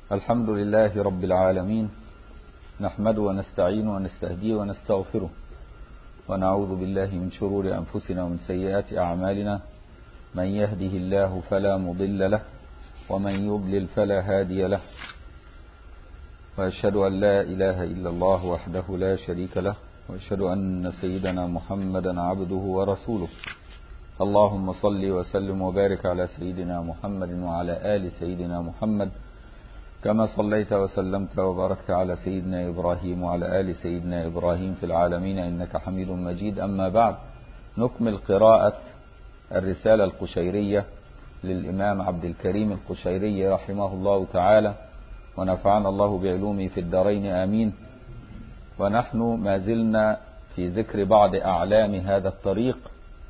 الحمد لله رب العالمين، نحمده ونستعينه ونستهديه ونستغفره، ونعوذ بالله من شرور أنفسنا ومن سيئات أعمالنا. من يهده الله فلا مضل له، ومن يضلل فلا هادي له، وأشهد أن لا إله إلا الله وحده لا شريك له، وأشهد أن سيدنا محمدا عبده ورسوله. اللهم صل وسلم وبارك على سيدنا محمد وعلى آل سيدنا محمد، كما صليت وسلمت وباركت على سيدنا إبراهيم وعلى آل سيدنا إبراهيم في العالمين إنك حميد مجيد. أما بعد، نكمل قراءة الرسالة القشيرية للإمام عبد الكريم القشيري رحمه الله تعالى، ونفعنا الله بعلومه في الدارين آمين. ونحن ما زلنا في ذكر بعض أعلام هذا الطريق،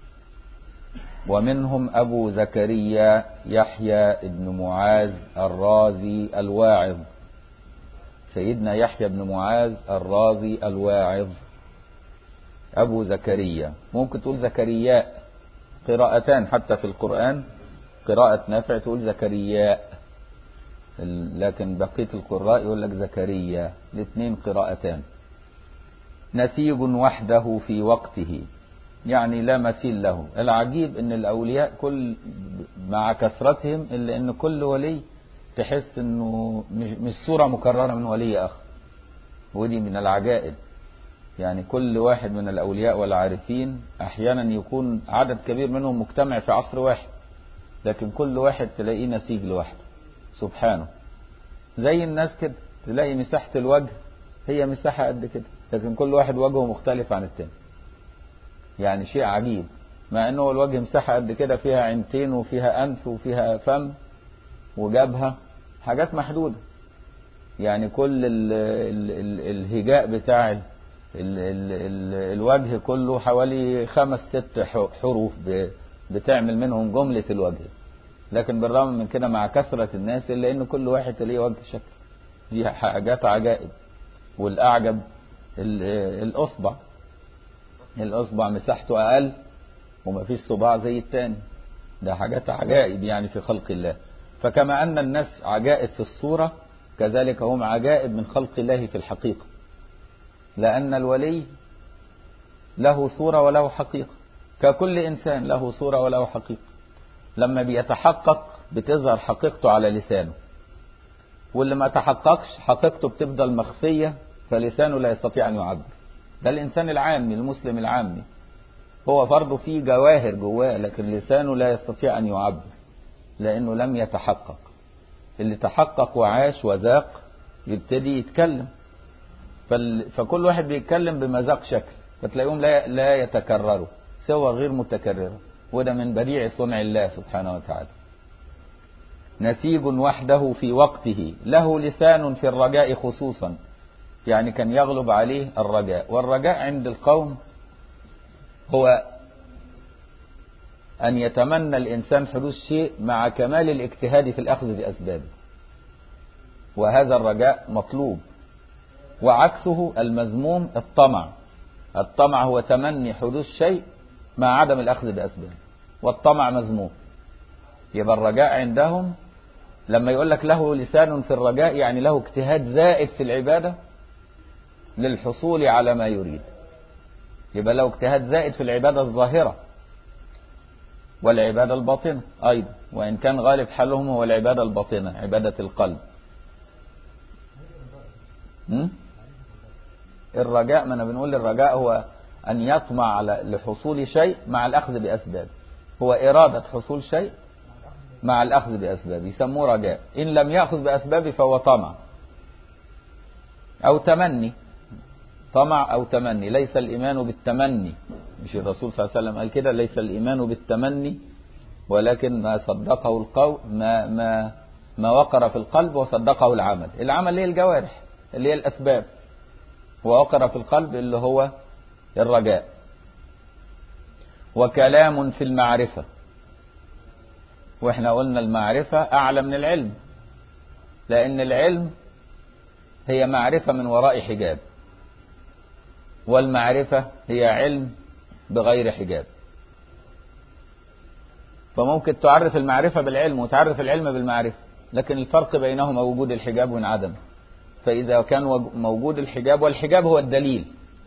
ومنهم أبو زكريا يحيى بن معاذ الرازي الواعظ. سيدنا يحيى بن معاذ الرازي الواعظ أبو زكريا، ممكن تقول زكرياء، قراءتان حتى في القرآن، قراءة نافع تقول زكرياء، لكن بقية القراء يقول لك زكريا، الاثنين قراءتان. نسيج وحده في وقته، يعني لا مثيل له. العجيب ان الاولياء كل مع كثرتهم الا ان كل ولي تحس انه مش صورة مكررة من ولي اخر، ودي من العجائب. يعني كل واحد من الاولياء والعارفين احيانا يكون عدد كبير منهم مجتمع في عصر واحد، لكن كل واحد تلاقيه نسيج لوحده سبحانه. زي الناس كده، تلاقي مساحة الوجه هي مساحة قد كده، لكن كل واحد وجهه مختلف عن التاني. يعني شيء عجيب، مع انه الوجه مساحة قد كده، فيها عينتين وفيها انف وفيها فم وجبهة، حاجات محدودة. يعني كل الهجاء بتاع الوجه كله حوالي 5-6 حروف بتعمل منهم جملة الوجه. لكن بالرغم من كده مع كثرة الناس الا ان كل واحد تلاقيه وجه شكل، دي حاجات عجائب. والاعجب الأصبع مساحته أقل وما فيش صباع زي التاني، ده حاجات عجائب يعني في خلق الله. فكما أن الناس عجائب في الصورة، كذلك هم عجائب من خلق الله في الحقيقة، لأن الولي له صورة وله حقيقة، ككل إنسان له صورة وله حقيقة. لما بيتحقق بتظهر حقيقته على لسانه، واللي ما تحققش حقيقته بتفضل مخفية، فلسانه لا يستطيع أن يعبر. ده الإنسان العامي، المسلم العامي، هو فرضه فيه جواهر جواه، لكن لسانه لا يستطيع أن يعبر لأنه لم يتحقق. اللي تحقق وعاش وذاق يبتدي يتكلم. فكل واحد بيتكلم بمذاق شكل، فتلاقيهم لا يتكرروا، سوى غير متكررة، وده من بديع صنع الله سبحانه وتعالى. نسيج وحده في وقته، له لسان في الرجاء خصوصا، يعني كان يغلب عليه الرجاء. والرجاء عند القوم هو أن يتمنى الإنسان حدوث شيء مع كمال الاجتهاد في الأخذ بأسبابه، وهذا الرجاء مطلوب. وعكسه المذموم الطمع هو تمني حدوث شيء مع عدم الأخذ بأسبابه، والطمع مذموم. يبقى الرجاء عندهم لما يقول لك له لسان في الرجاء، يعني له اجتهاد زائد في العبادة للحصول على ما يريد. يبقى له اجتهاد زائد في العبادة الظاهرة والعبادة الباطنة أيضا، وإن كان غالب حالهم هو العبادة الباطنة، عبادة القلب. الرجاء، ما أنا بنقول الرجاء هو أن يطمع لحصول شيء مع الأخذ بأسباب، هو إرادة حصول شيء مع الأخذ بأسباب، يسموه رجاء. إن لم يأخذ بأسباب فهو طمع أو تمني. طمع أو تمني، ليس الإيمان بالتمني، مش الرسول صلى الله عليه وسلم قال كده؟ ليس الإيمان بالتمني، ولكن ما صدقه القول، ما وقر في القلب وصدقه العمل. العمل اللي هي الجوارح، اللي هي الأسباب، ووقر في القلب اللي هو الرجاء. وكلام في المعرفة، واحنا قلنا المعرفة أعلى من العلم، لأن العلم هي معرفة من وراء حجاب، والمعرفة هي علم بغير حجاب. فممكن تعرف المعرفة بالعلم وتعرف العلم بالمعرفة، لكن الفرق بينهما وجود الحجاب وانعدم. فإذا كان موجود الحجاب، والحجاب هو الدليل،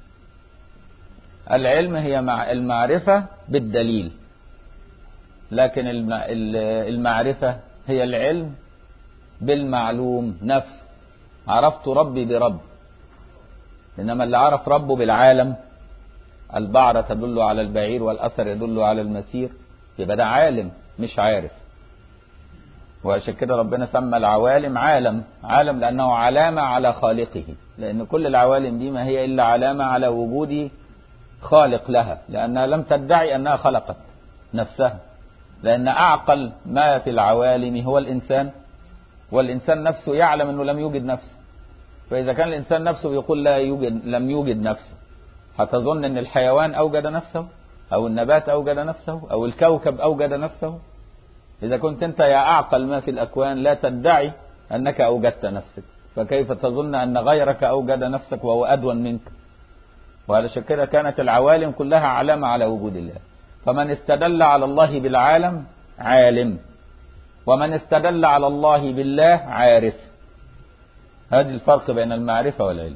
العلم هي المعرفة بالدليل، لكن المعرفة هي العلم بالمعلوم نفسه. عرفت ربي برب، إنما اللي عرف ربه بالعالم، البعرة تدل على البعير والأثر يدل على المسير، يبقى ده عالم مش عارف. وعشان كده ربنا سمى العوالم عالم لأنه علامة على خالقه، لأن كل العوالم دي ما هي إلا علامة على وجود خالق لها، لأنها لم تدعي أنها خلقت نفسها، لأن أعقل ما في العوالم هو الإنسان، والإنسان نفسه يعلم أنه لم يوجد نفسه. فإذا كان الإنسان نفسه يقول لم يوجد نفسه، هتظن أن الحيوان أوجد نفسه، أو النبات أوجد نفسه، أو الكوكب أوجد نفسه؟ إذا كنت أنت يا أعقل ما في الأكوان لا تدعي أنك أوجدت نفسك، فكيف تظن أن غيرك أوجد نفسك وهو أدون منك؟ وعلى كده كانت العوالم كلها علامة على وجود الله. فمن استدل على الله بالعالم عالم، ومن استدل على الله بالله عارف. هذا الفرق بين المعرفة والعلم.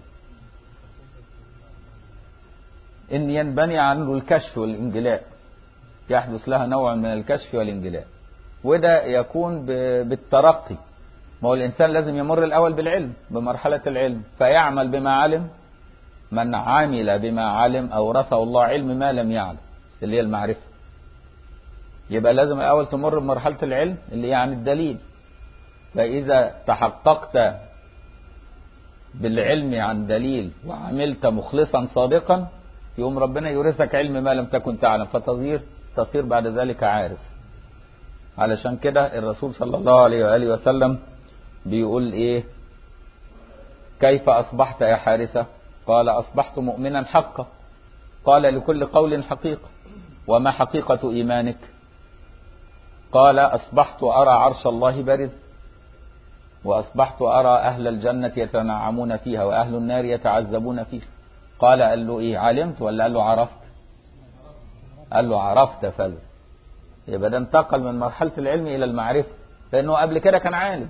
إن ينبني عنه الكشف والانجلاء، يحدث لها نوع من الكشف والانجلاء، وده يكون بالترقي. ما هو الإنسان لازم يمر الأول بالعلم، بمرحلة العلم، فيعمل بما علم. من عمل بما علم أورثه الله علم ما لم يعلم، اللي هي المعرفة. يبقى لازم الأول تمر بمرحلة العلم اللي هي عن الدليل. فإذا تحققت بالعلم عن دليل وعملت مخلصا صادقا، يوم ربنا يورثك علم ما لم تكن تعلم، تصير بعد ذلك عارف. علشان كده الرسول صلى الله عليه وآله وسلم بيقول إيه: كيف أصبحت يا حارثة؟ قال: أصبحت مؤمنا حقا. قال: لكل قول حقيقة. وما حقيقة إيمانك؟ قال: أصبحت أرى عرش الله بارز، وأصبحت أرى أهل الجنة يتنعمون فيها وأهل النار يتعذبون فيها. قال له إيه؟ علمت ولا قال له عرفت؟ قال له عرفت. فل يبقى ده انتقل من مرحلة العلم إلى المعرفة، لأنه قبل كده كان عالم.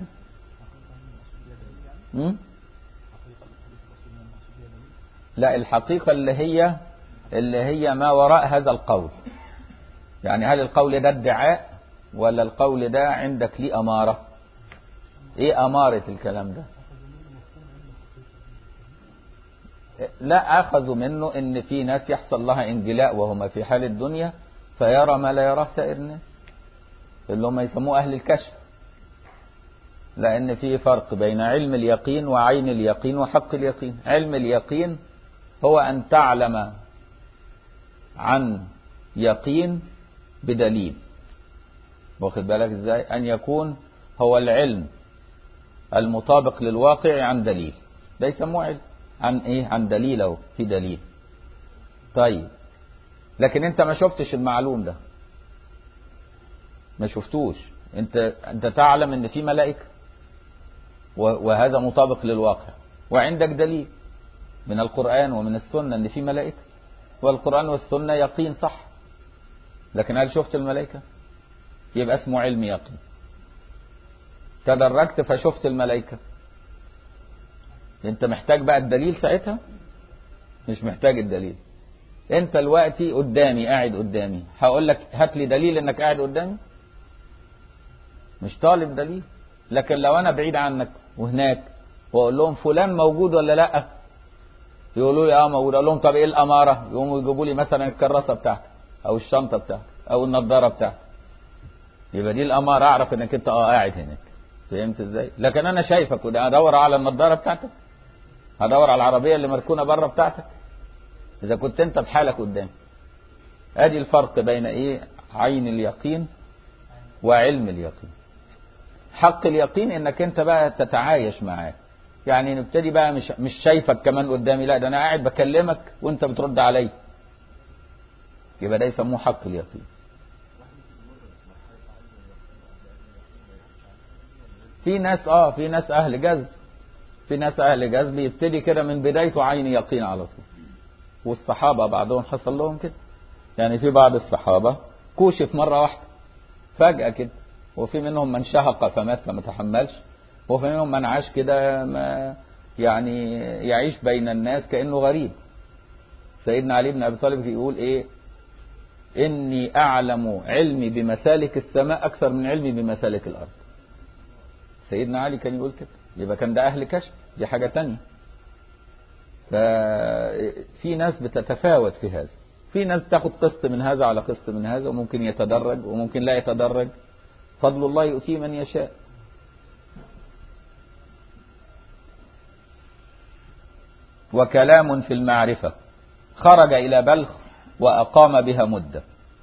لا، الحقيقة اللي هي ما وراء هذا القول. يعني هل القول ده ادعاء، ولا القول ده عندك ليه أمارة؟ ايه أمارة الكلام ده؟ لا، أخذوا منه ان في ناس يحصل لها انجلاء وهم في حال الدنيا، فيرى ما لا يراه سائر الناس، اللي هم يسموه أهل الكشف. لأن في فرق بين علم اليقين وعين اليقين وحق اليقين. علم اليقين هو أن تعلم عن يقين بدليل، واخد بالك ازاي؟ أن يكون هو العلم المطابق للواقع عن دليل، ده يسموه علم عن ايه؟ عن دليل، أو في دليل. طيب، لكن انت ما شفتش المعلوم ده، ما شفتوش. انت تعلم ان في ملائكة، وهذا مطابق للواقع، وعندك دليل من القرآن ومن السنة ان في ملائكة، والقرآن والسنة يقين صح. لكن هل شفت الملائكة؟ يبقى اسمه علم يقين. تدرجت فشفت الملائكة، انت محتاج بقى الدليل ساعتها؟ مش محتاج الدليل. انت دلوقتي قاعد قدامي، هقول لك هات لي دليل انك قاعد قدامي؟ مش طالب دليل. لكن لو انا بعيد عنك وهناك، واقول لهم فلان موجود ولا لا، يقولوا لي اه موجود، اقول لهم طب ايه الاماره؟ يقوموا يجيبوا لي مثلا الكراسه بتاعتك، او الشنطه بتاعتك، او النضاره بتاعتك. يبقى دي الاماره، اعرف انك انت قاعد هناك. فهمت ازاي؟ لكن انا شايفك، وده ادور على النضاره بتاعتك، هدور على العربيه اللي مركونه بره بتاعتك، اذا كنت انت بحالك قدامي. ادي الفرق بين ايه؟ عين اليقين وعلم اليقين. حق اليقين انك انت بقى تتعايش معاه، يعني نبتدي بقى مش شايفك كمان قدامي، لا ده انا قاعد بكلمك وانت بترد علي، يبقى ده يسموه حق اليقين. في ناس اهل جذب، في ناس اهل جذب يبتدي كده من بدايته عين يقين على طول. والصحابة بعضهم حصل لهم كده، يعني في بعض الصحابة كوشف مرة واحدة فجأة كده، وفي منهم من شهق فمات فما تحملش، وفي منهم من عاش كده ما يعني يعيش بين الناس كأنه غريب. سيدنا علي بن أبي طالب يقول إيه؟ إني أعلم علمي بمسالك السماء أكثر من علمي بمسالك الأرض. سيدنا علي كان يقول كده، يبقى كان ده أهل كشف، دي حاجة تانية. ففي ناس بتتفاوت في هذا، في ناس تاخد قسط من هذا على قسط من هذا، وممكن يتدرج وممكن لا يتدرج، فضل الله يؤتيه من يشاء. وكلام في المعرفة، خرج إلى بلخ وأقام بها مدة،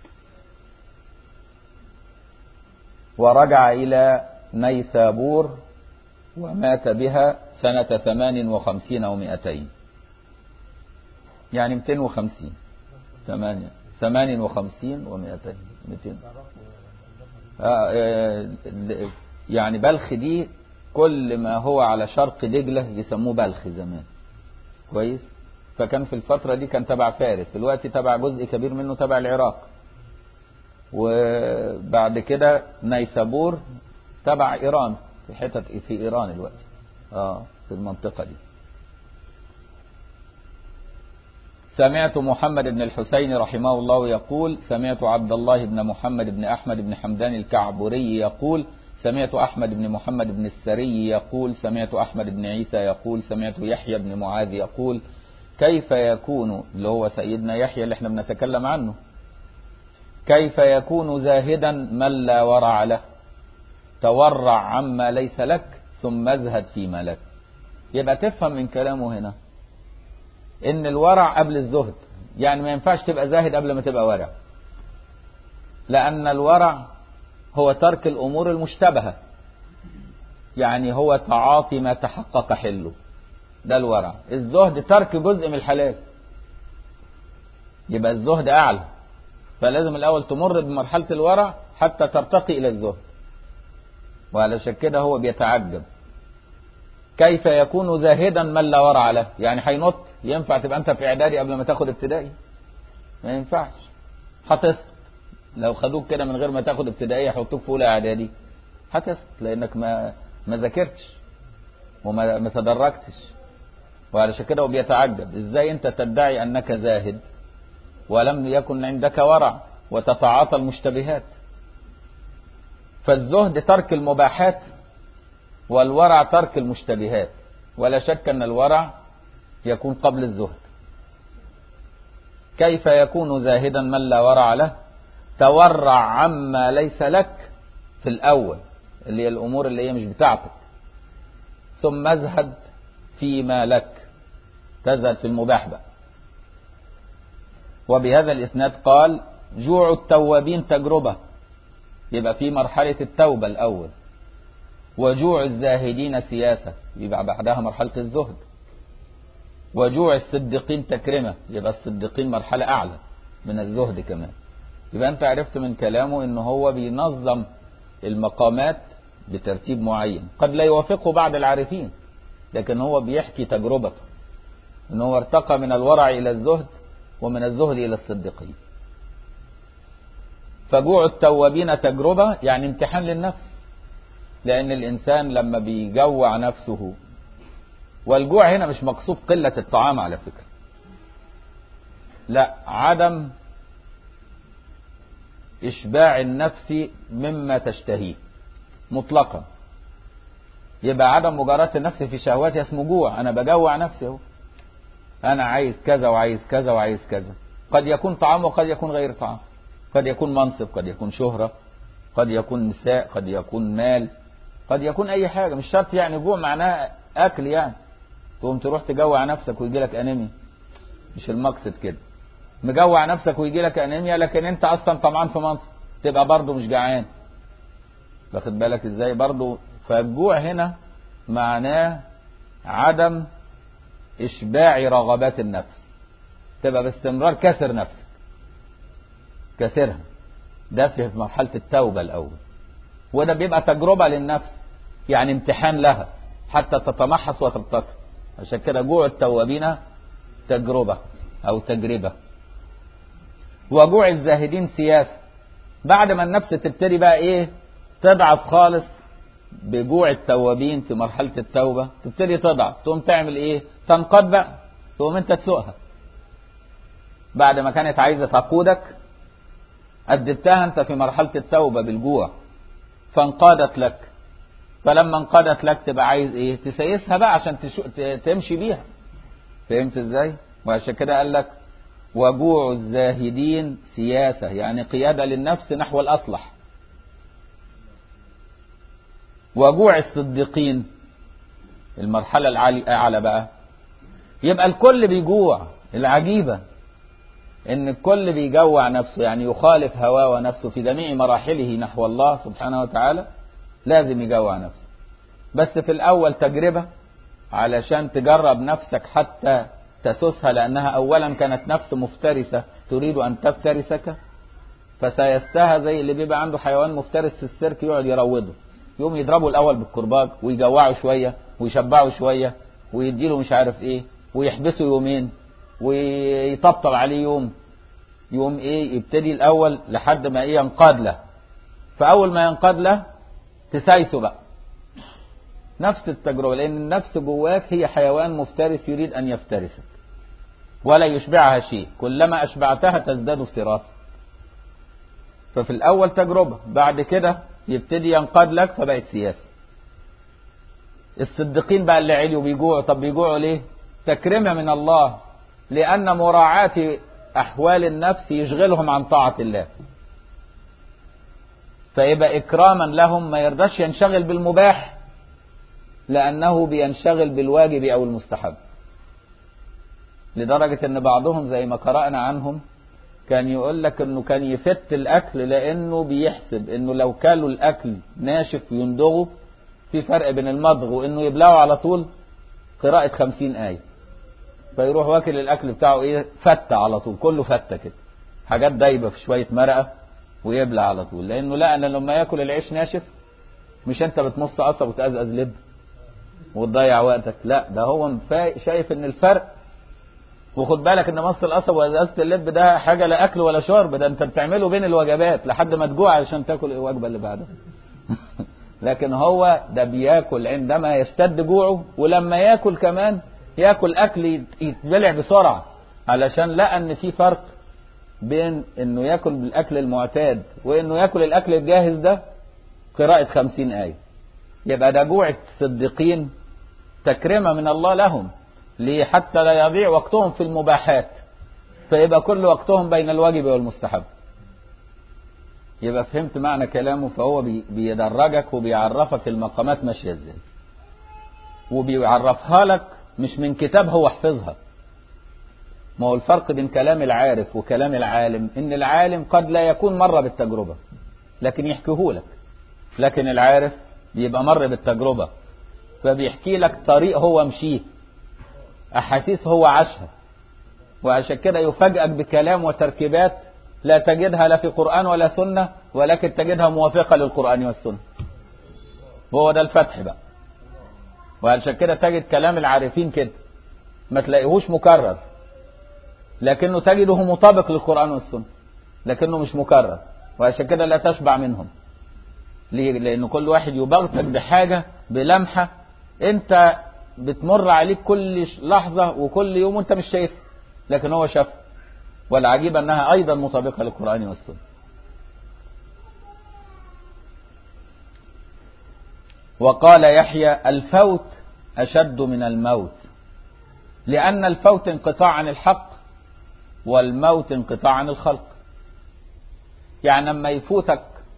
ورجع إلى نيسابور ومات بها سنة 58 أو 200، يعني 250، 58 و200 200. يعني بلخ دي كل ما هو على شرق دجلة يسموه بلخ زمان، كويس. فكان في الفترة دي كان تبع فارس، دلوقتي تبع جزء كبير منه تبع العراق. وبعد كده نيسابور تبع إيران، في حتة في إيران دلوقتي، في المنطقة دي. سمعت محمد بن الحسين رحمه الله يقول: سمعت عبد الله بن محمد بن أحمد بن حمدان الكعبري يقول: سمعت أحمد بن محمد بن السري يقول: سمعت أحمد بن عيسى يقول: سمعت يحيى بن معاذ يقول: كيف يكون، اللي هو سيدنا يحيى اللي احنا بنتكلم عنه، كيف يكون زاهدا من لا ورع له؟ تورع عما ليس لك ثم ازهد فيما لك. يبقى تفهم من كلامه هنا ان الورع قبل الزهد، يعني ما ينفعش تبقى زاهد قبل ما تبقى ورع، لان الورع هو ترك الامور المشتبهة، يعني هو تعاطي ما تحقق حله، ده الورع. الزهد ترك جزء من الحلال، يبقى الزهد اعلى، فلازم الاول تمر بمرحلة الورع حتى ترتقي الى الزهد. وعلشان كده هو بيتعجب كيف يكون زاهدا من لا ورع له، يعني هينط. ينفع تبقى انت في اعدادي قبل ما تاخد ابتدائي؟ ما ينفعش، هتسقط. لو خدوك كده من غير ما تاخد ابتدائي يحطوك في اولى اعدادي هتسقط، لانك ما ذاكرتش وما تدرجتش. وعلشان كده هو بيتعجب ازاي انت تدعي انك زاهد ولم يكن عندك ورع وتتعاطى المشتبهات. فالزهد ترك المباحات، والورع ترك المشتبهات، ولا شك أن الورع يكون قبل الزهد. كيف يكون زاهدا من لا ورع له؟ تورع عما ليس لك في الأول، اللي هي الأمور اللي هي مش بتاعتك، ثم ازهد فيما لك، تزهد في المباح بقى. وبهذا الإسناد قال: جوع التوابين تجربة، يبقى في مرحلة التوبة الأول. وجوع الزاهدين سياسة، يبقى بعدها مرحلة الزهد. وجوع الصديقين تكرمة، يبقى الصديقين مرحلة أعلى من الزهد كمان. يبقى أنت عرفت من كلامه إنه هو بينظم المقامات بترتيب معين، قد لا يوافقه بعض العارفين، لكن هو بيحكي تجربته إنه هو ارتقى من الورع إلى الزهد، ومن الزهد إلى الصديقين. فجوع التوابين تجربة، يعني امتحان للنفس، لأن الإنسان لما بيجوع نفسه، والجوع هنا مش مقصود قلة الطعام على فكرة، لا، عدم إشباع النفس مما تشتهيه مطلقا. يبقى عدم مجاراة النفس في شهواتها اسمه جوع، أنا بجوع نفسي اهو، أنا عايز كذا وعايز كذا وعايز كذا. قد يكون طعام وقد يكون غير طعام، قد يكون منصب، قد يكون شهرة، قد يكون نساء، قد يكون مال، قد يكون أي حاجة. مش شرط يعني جوع معناه أكل، يعني تقوم تروح تجوع نفسك ويجي لك أنيميا، مش المقصد كده. مجوع نفسك ويجي لك أنيميا لكن أنت أصلا طمعان في منصب، تبقى برضه مش جعان، واخد بالك إزاي برضه. فالجوع هنا معناه عدم إشباع رغبات النفس، تبقى باستمرار كسر نفسك، كسرها. ده في مرحلة التوبة الأول، وده بيبقى تجربة للنفس، يعني امتحان لها حتى تتمحص وترتقي. عشان كده جوع التوابين تجربة أو تجربة. وجوع الزاهدين سياسة، بعد ما النفس تبتدي بقى إيه تضعف خالص بجوع التوابين في مرحلة التوبة، تبتدي تضعف، تقوم تعمل ايه؟ تنقض بقى، تقوم انت تسوقها بعد ما كانت عايزة تقودك، أدبتها انت في مرحلة التوبة بالجوع فانقادت لك، فلما انقادت لك تبقى عايز ايه؟ تسيسها بقى عشان تمشي بيها. فهمت ازاي؟ وعشان كده قال لك وجوع الزاهدين سياسة، يعني قيادة للنفس نحو الأصلح. وجوع الصديقين المرحلة الأعلى بقى، يبقى الكل بيجوع. العجيبة ان الكل بيجوع نفسه، يعني يخالف هواه ونفسه في جميع مراحله نحو الله سبحانه وتعالى، لازم يجوع نفسه. بس في الأول تجربة علشان تجرب نفسك حتى تسوسها، لأنها أولا كانت نفس مفترسة تريد أن تفترسك، فسيستها زي اللي بيبقى عنده حيوان مفترس في السيرك يقعد يروضه، يقوم يضربه الأول بالكرباج ويجوعه شوية ويشبعه شوية ويديله مش عارف إيه ويحبسه يومين ويطبطب عليه يوم إيه، يبتدي الأول لحد ما إيه ينقاد له. فأول ما ينقاد له تسايسه بقى. نفس التجربة، لأن النفس جواك هي حيوان مفترس يريد أن يفترسك ولا يشبعها شيء، كلما أشبعتها تزداد افتراسا. ففي الأول تجربة، بعد كده يبتدي ينقاد لك فبقت سياسة. الصديقين بقى اللي عليوا بيجوعوا، طب بيجوعوا ليه؟ تكرمة من الله، لأن مراعاة أحوال النفس يشغلهم عن طاعة الله، فيبقى إكراما لهم، ما يرضاش ينشغل بالمباح لأنه بينشغل بالواجب أو المستحب. لدرجة أن بعضهم زي ما قرأنا عنهم كان يقول لك أنه كان يفت الأكل لأنه بيحسب أنه لو كالوا الأكل ناشف يندغوا، في فرق بين المضغ وأنه يبلعوا على طول، قراءة 50 آية، فيروح واكل الأكل بتاعه إيه؟ فتة على طول، كله فتة كده، حاجات دايبة في شوية مرقة ويبلع على طول، لأنه لا، أنا لما يأكل العيش ناشف مش أنت بتمص قصب وتأزأز لب وتضيع وقتك، لا، ده هو شايف ان الفرق. وخد بالك ان مص القصب وازازه اللب ده حاجه لا اكل ولا شرب، ده انت بتعمله بين الوجبات لحد ما تجوع عشان تاكل الوجبه اللي بعدها. لكن هو ده بياكل عندما يشتد جوعه، ولما ياكل كمان ياكل اكل يتبلع بسرعه، علشان لقى ان في فرق بين انه ياكل بالاكل المعتاد وانه ياكل الاكل الجاهز ده. قراءه 50 آية. يبقى ده جوع الصديقين تكرمة من الله لهم، ليه؟ حتى لا يضيع وقتهم في المباحات، فيبقى كل وقتهم بين الواجب والمستحب. يبقى فهمت معنى كلامه؟ فهو بيدرجك وبيعرفك المقامات ماشية ازاي، وبيعرفها لك مش من كتاب هو حفظها. ما هو الفرق بين كلام العارف وكلام العالم، ان العالم قد لا يكون مر بالتجربة لكن يحكيهولك، لكن العارف بيبقى مر بالتجربة فبيحكي لك طريق هو مشيه، أحاسيس هو عاشها، وعشان كده يفاجئك بكلام وتركيبات لا تجدها لا في قرآن ولا سنة، ولكن تجدها موافقة للقرآن والسنة. وهو ده الفتح بقى. وعشان كده تجد كلام العارفين كده ما تلاقيهوش مكرر، لكنه تجده مطابق للقرآن والسنة، لكنه مش مكرر، وعشان كده لا تشبع منهم. ليه؟ لأن كل واحد يبغتك بحاجة بلمحة انت بتمر عليك كل لحظة وكل يوم وانت مش شايف، لكن هو شاف. والعجيب انها ايضا مطابقة للقرآن والسنة. وقال يحيى الفوت اشد من الموت، لان الفوت انقطاع عن الحق والموت انقطاع عن الخلق. يعني لما يفوتك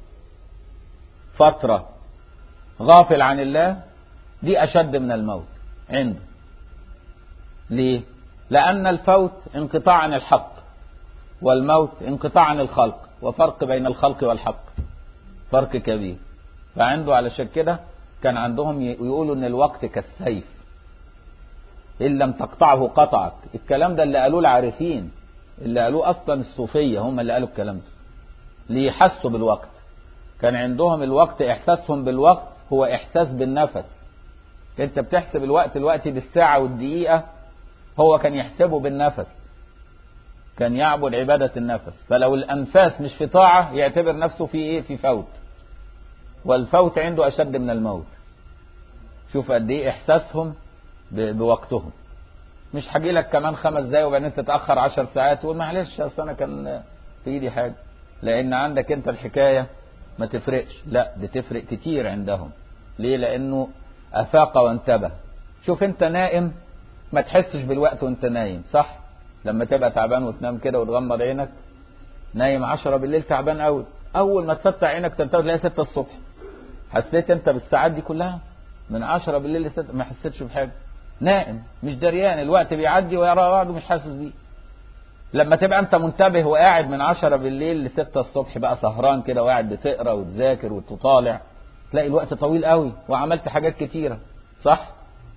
فترة غافل عن الله دي أشد من الموت عنده. ليه؟ لأن الفوت انقطاع عن الحق والموت انقطاع عن الخلق، وفرق بين الخلق والحق فرق كبير. فعنده علشان كده كان عندهم يقولوا ان الوقت كالسيف إن لم تقطعه قطعك. الكلام ده اللي قالوه العارفين، اللي قالوه أصلا الصوفية، هم اللي قالوا الكلام ده ليحسوا بالوقت. كان عندهم الوقت، إحساسهم بالوقت هو إحساس بالنفس. انت بتحسب الوقت بالساعة والدقيقة، هو كان يحسبه بالنفس، كان يعبد عبادة النفس. فلو الأنفاس مش في طاعة يعتبر نفسه في ايه؟ في فوت. والفوت عنده أشد من الموت. شوف قد ايه إحساسهم بوقتهم. مش هاجي لك كمان 5 دقايق وبعدين تتأخر 10 ساعات تقول معلش أصل أنا كان في إيدي حاجة. لأن عندك أنت الحكاية ما تفرقش، لا بتفرق كتير عندهم. ليه؟ لأنه أفاق وانتبه. شوف أنت نائم ما تحسش بالوقت وأنت نايم، صح؟ لما تبقى تعبان وتنام كده وتغمض عينك، نايم 10 بالليل تعبان قوي، أول ما تفتح عينك تنتبه تلاقي 6 الصبح. حسيت أنت بالساعات دي كلها من 10 بالليل ل 6؟ ما حسيتش بحاجة. نائم مش دريان، الوقت بيعدي ويرى بعضه مش حاسس بيه. لما تبقى انت منتبه وقاعد من 10 بالليل ل 6 الصبح بقى سهران كده وقاعد بتقرا وتذاكر وتطالع، تلاقي الوقت طويل قوي وعملت حاجات كتيرة، صح؟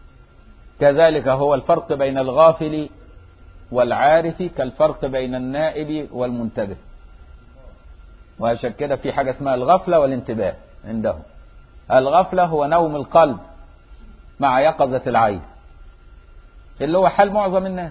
كذلك هو الفرق بين الغافل والعارف كالفرق بين النائب والمنتبه. وعشان كده في حاجة اسمها الغفلة والانتباه عندهم. الغفلة هو نوم القلب مع يقظة العين، اللي هو حال معظم الناس.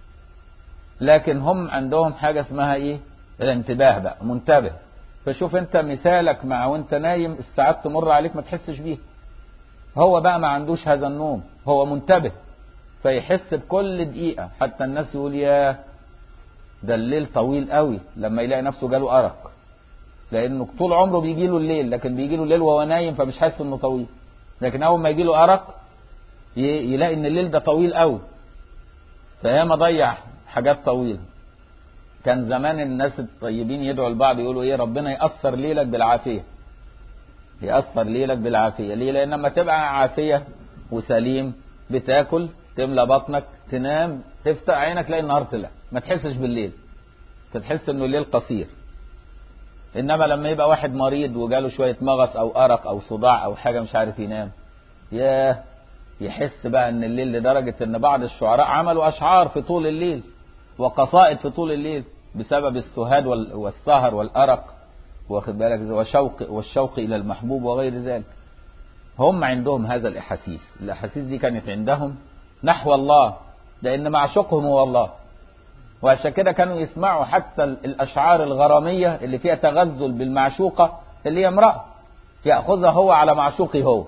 لكن هم عندهم حاجة اسمها ايه؟ الانتباه بقى، منتبه. فشوف انت مثالك مع وانت نايم الساعات تمر عليك ما تحسش بيها. هو بقى ما عندوش هذا النوم، هو منتبه فيحس بكل دقيقة. حتى الناس يقول يا ده الليل طويل قوي لما يلاقي نفسه جاله أرق، لأنه طول عمره بيجي له الليل، لكن بيجي له الليل وهو نايم فمش حاسس انه طويل. لكن اول ما يجي له أرق يلاقي ان الليل ده طويل قوي، فياما ضيع حاجات طويلة. كان زمان الناس الطيبين يدعوا لبعض يقولوا ايه؟ ربنا يأثر ليلك بالعافية، يأثر ليلك بالعافية. ليه؟ لأن لما تبقى عافية وسليم بتاكل تملى بطنك تنام تفتح عينك تلاقي النهار طلع، ما تحسش بالليل، تحس انه الليل قصير. انما لما يبقى واحد مريض وجاله شوية مغص او أرق او صداع او حاجة مش عارف ينام، ياه يحس بقى ان الليل، لدرجة ان بعض الشعراء عملوا اشعار في طول الليل وقصائد في طول الليل بسبب السهاد والسهر والأرق، واخد بالك، والشوق الى المحبوب وغير ذلك. هم عندهم هذا الاحاسيس دي كانت عندهم نحو الله، لان معشوقهم هو الله. وعشان كده كانوا يسمعوا حتى الاشعار الغرامية اللي فيها تغزل بالمعشوقة اللي هي امرأة، يأخذها هو على معشوقه هو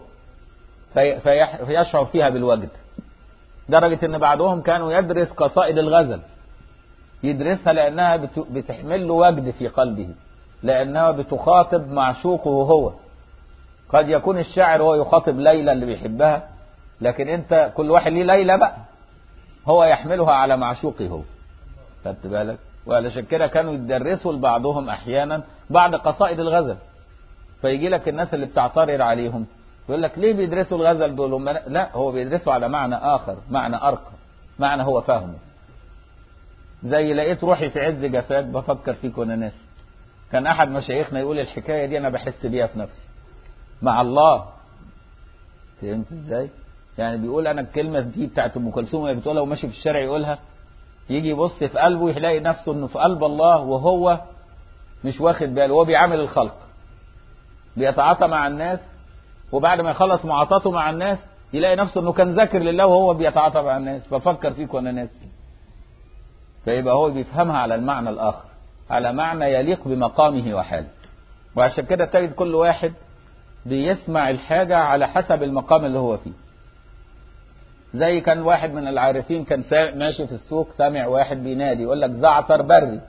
فيشعر فيها بالوجد. درجة ان بعضهم كانوا يدرس قصائد الغزل، يدرسها لانها بتحمل له وجد في قلبه، لانها بتخاطب معشوقه هو. قد يكون الشاعر هو يخاطب ليلى اللي بيحبها، لكن انت كل واحد ليه ليلى بقى، هو يحملها على معشوقه هو. خدت بالك؟ وعلشان كده كانوا يدرسوا لبعضهم احيانا بعض قصائد الغزل. فيجي لك الناس اللي بتعترض عليهم يقول لك ليه بيدرسوا الغزل دول؟ هم لا، هو بيدرسوا على معنى آخر، معنى أرقى، معنى هو فاهمه. زي لقيت روحي في عز جفاك بفكر فيك وانا ناسي. كان أحد مشايخنا يقول الحكاية دي أنا بحس بيها في نفسي مع الله. فهمت ازاي؟ يعني بيقول أنا الكلمة دي بتاعت أم كلثوم وهي بتقولها وماشي في الشارع يقولها، يجي يبص في قلبه يلاقي نفسه إنه في قلب الله وهو مش واخد باله. هو بيعامل الخلق، بيتعاطى مع الناس، وبعد ما يخلص معاطاته مع الناس يلاقي نفسه انه كان ذاكر لله وهو بيتعاطى مع الناس. بفكر فيك وانا ناسي. فيبقى هو بيفهمها على المعنى الاخر، على معنى يليق بمقامه وحاله. وعشان كده تجد كل واحد بيسمع الحاجة على حسب المقام اللي هو فيه. زي كان واحد من العارفين كان ماشي في السوق، سامع واحد بينادي يقول لك زعتر بري.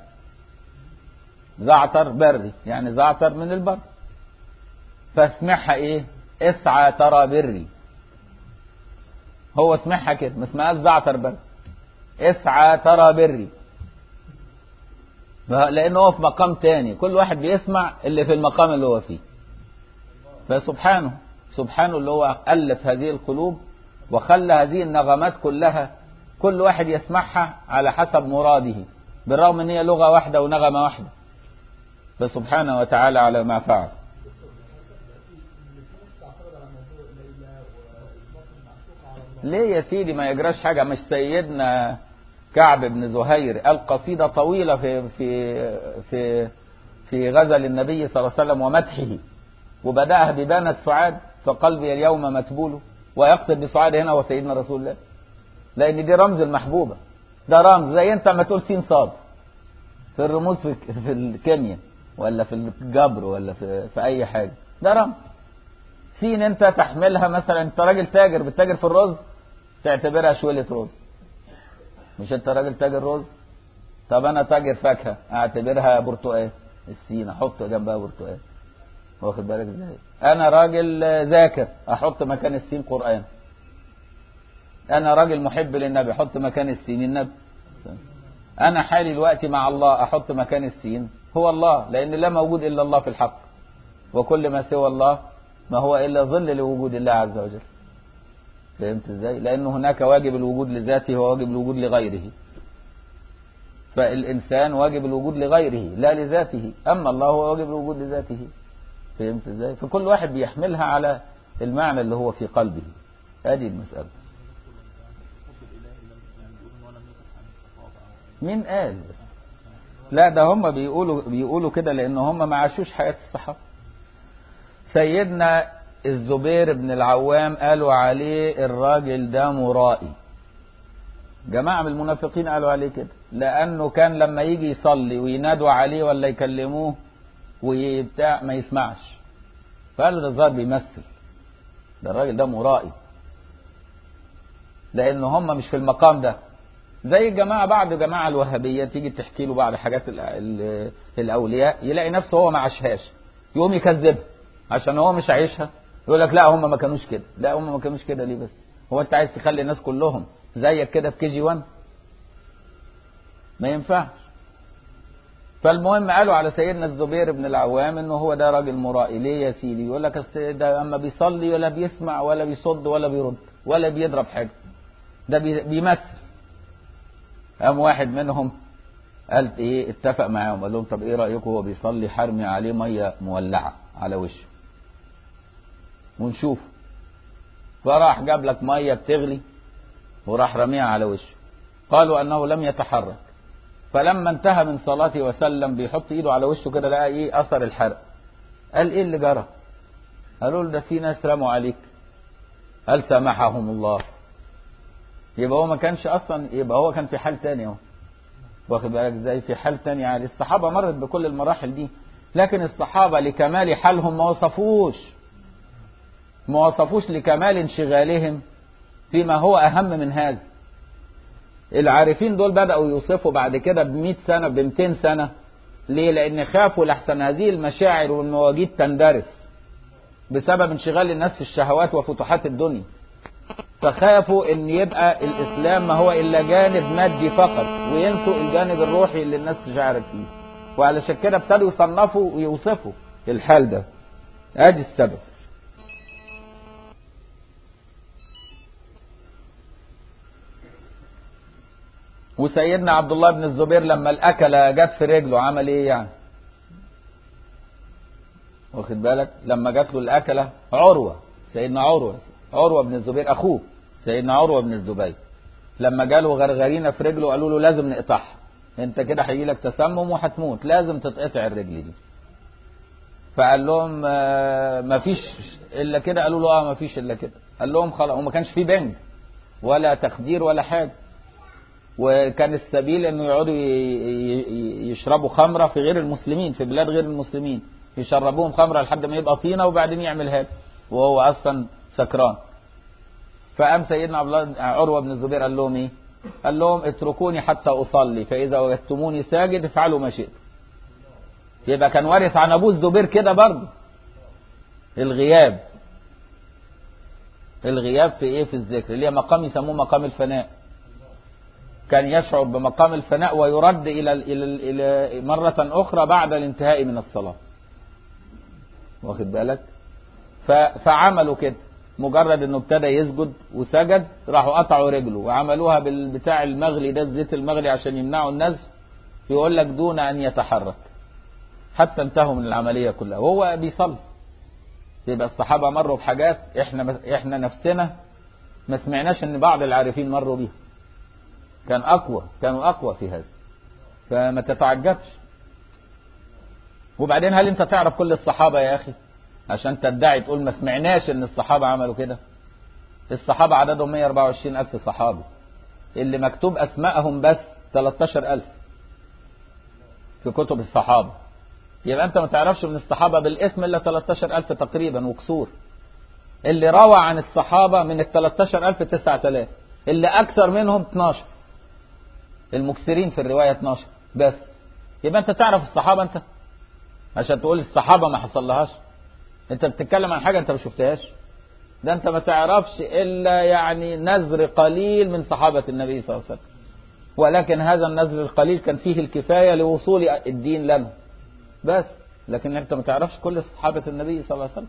زعتر بري يعني زعتر من البر، فاسمعها ايه؟ اسعى ترى بري. هو اسمعها كده، ما اسمهاش زعتر بري، اسعى ترى بري، لانه هو في مقام تاني. كل واحد بيسمع اللي في المقام اللي هو فيه. فسبحانه اللي هو ألف هذه القلوب وخلى هذه النغمات كلها كل واحد يسمعها على حسب مراده، بالرغم ان هي لغة واحدة ونغمة واحدة. فسبحانه وتعالى على ما فعل. ليه يا سيدي ما يجراش حاجة؟ مش سيدنا كعب بن زهير قال قصيدة طويلة في غزل النبي صلى الله عليه وسلم ومدحه، وبدأها ببانت سعاد فقلبي اليوم متبول، ويقصد بسعاد هنا وسيدنا رسول الله، لأن دي رمز المحبوبة. ده رمز زي انت ما تقول سين صاد في الرموز في الكيمياء ولا في الجبر ولا في أي حاجة، ده رمز. السين انت تحملها مثلا، انت راجل تاجر بتتاجر في الرز، تعتبرها شوية رز. مش انت راجل تاجر رز؟ طب انا تاجر فاكهة، اعتبرها برتقال، السين احط جنبها برتقال. واخد بالك ازاي؟ انا راجل ذاكر، احط مكان السين قرآن. انا راجل محب للنبي، احط مكان السين النبي. انا حالي الوقت مع الله، احط مكان السين هو الله، لان لا موجود الا الله في الحق، وكل ما سوى الله ما هو الا ظل لوجود الله عز وجل. فهمت ازاي؟ لان هناك واجب الوجود لذاته وواجب الوجود لغيره، فالانسان واجب الوجود لغيره لا لذاته، اما الله هو واجب الوجود لذاته. فهمت ازاي؟ فكل واحد بيحملها على المعنى اللي هو في قلبه. ادي المسألة. مين قال؟ لا ده هم بيقولوا كده لان هم ما عاشوش حياة الصحابة. سيدنا الزبير بن العوام قالوا عليه الراجل ده مرائي. جماعة من المنافقين قالوا عليه كده، لانه كان لما يجي يصلي وينادوا عليه ولا يكلموه ويبتاع ما يسمعش، فقال ده الظاهر بيمثل، ده الراجل ده مرائي، لان هم مش في المقام ده. زي الجماعة بعض جماعة الوهابية تيجي تحكي له بعض حاجات الأولياء، يلاقي نفسه هو ما عاشهاش، يقوم يكذبها عشان هو مش عايشها. يقول لك لا هم ما كانوش كده، لا هم ما كانوش كده. ليه بس؟ هو انت عايز تخلي الناس كلهم زيك كده في KG1؟ ما ينفعش. فالمهم قالوا على سيدنا الزبير بن العوام انه هو ده راجل مرائي. ليه يا سيدي؟ يقول لك اصل ده اما بيصلي ولا بيسمع ولا بيصد ولا بيرد ولا بيضرب حاجة، ده بيمثل. قام واحد منهم قال ايه، اتفق معاهم قال لهم طب ايه رأيكم هو بيصلي حرمي عليه مية مولعة على وشه ونشوف. فراح جاب لك مية بتغلي وراح رميها على وشه. قالوا انه لم يتحرك، فلما انتهى من صلاته وسلم بيحط ايده على وشه كده لقى ايه اثر الحرق. قال ايه اللي جرى؟ قالوا له ده في ناس رموا عليك. قال سامحهم الله. يبقى هو ما كانش اصلا، يبقى هو كان في حال تاني اهو. واخد بالك ازاي؟ في حال تاني عادي. الصحابة مرت بكل المراحل دي، لكن الصحابة لكمال حالهم ما وصفوش لكمال انشغالهم فيما هو اهم من هذا. العارفين دول بدأوا يوصفوا بعد كده ب100 سنة ب200 سنة. ليه؟ لان خافوا لحسن هذه المشاعر والمواجيد تندرس بسبب انشغال الناس في الشهوات وفتوحات الدنيا، فخافوا ان يبقى الاسلام ما هو الا جانب مادي فقط، وينسوا الجانب الروحي اللي الناس تشعرت فيه. وعلشان كده ابتدوا يصنفوا ويوصفوا الحال ده. ادي السبب. وسيدنا عبد الله بن الزبير لما الاكله جت في رجله عمل ايه يعني؟ واخد بالك؟ لما جات له الاكله، سيدنا عروة بن الزبير اخوه سيدنا عروة بن الزبير، لما جاله غرغرينه في رجله قالوا له لازم نقطعها، انت كده هيجي لك تسمم وهتموت، لازم تتقطع الرجل دي. فقال لهم ما فيش الا كده. قالوا له ما فيش الا كده. قال لهم خلاص. وما كانش فيه بنج ولا تخدير ولا حاجه، وكان السبيل انه يقعدوا يشربوا خمره في غير المسلمين، في بلاد غير المسلمين، يشربوهم خمره لحد ما يبقى طينه وبعدين يعملها وهو اصلا سكران. فقام سيدنا عروة بن الزبير قال لهم ايه؟ قال لهم اتركوني حتى اصلي، فاذا وجدتموني ساجد افعلوا ما شئتم. يبقى كان وارث عن ابوه الزبير كده برضه الغياب في ايه؟ في الذكر، اللي هي مقام يسموه مقام الفناء. كان يشعر بمقام الفناء ويرد الى مرة اخرى بعد الانتهاء من الصلاة. واخد بالك؟ فعملوا كده، مجرد انه ابتدى يسجد وسجد راحوا قطعوا رجله وعملوها بالبتاع المغلي ده، الزيت المغلي، عشان يمنعوا النزف. يقول لك دون ان يتحرك حتى انتهوا من العملية كلها وهو بيصلي. يبقى الصحابة مروا بحاجات احنا نفسنا ما سمعناش ان بعض العارفين مروا بيها. كانوا اقوى في هذا، فما تتعجبش. وبعدين هل انت تعرف كل الصحابة يا اخي عشان تدعي تقول ما سمعناش ان الصحابة عملوا كده؟ الصحابة عددهم 124 ألف صحابي، اللي مكتوب أسمائهم بس 13 ألف في كتب الصحابة. يبقى أنت ما تعرفش من الصحابة بالاسم إلا 13 ألف تقريبا وكسور. اللي روى عن الصحابة من ال 13,000 9,000، اللي أكثر منهم 12. المكثرين في الرواية 12 بس. يبقى أنت تعرف الصحابة أنت عشان تقول الصحابة ما حصل لهاش؟ أنت بتتكلم عن حاجة أنت ما شفتهاش. ده أنت ما تعرفش إلا يعني نذر قليل من صحابة النبي صلى الله عليه وسلم، ولكن هذا النذر القليل كان فيه الكفاية لوصول الدين لنا بس. لكن أنت ما تعرفش كل صحابة النبي صلى الله عليه وسلم.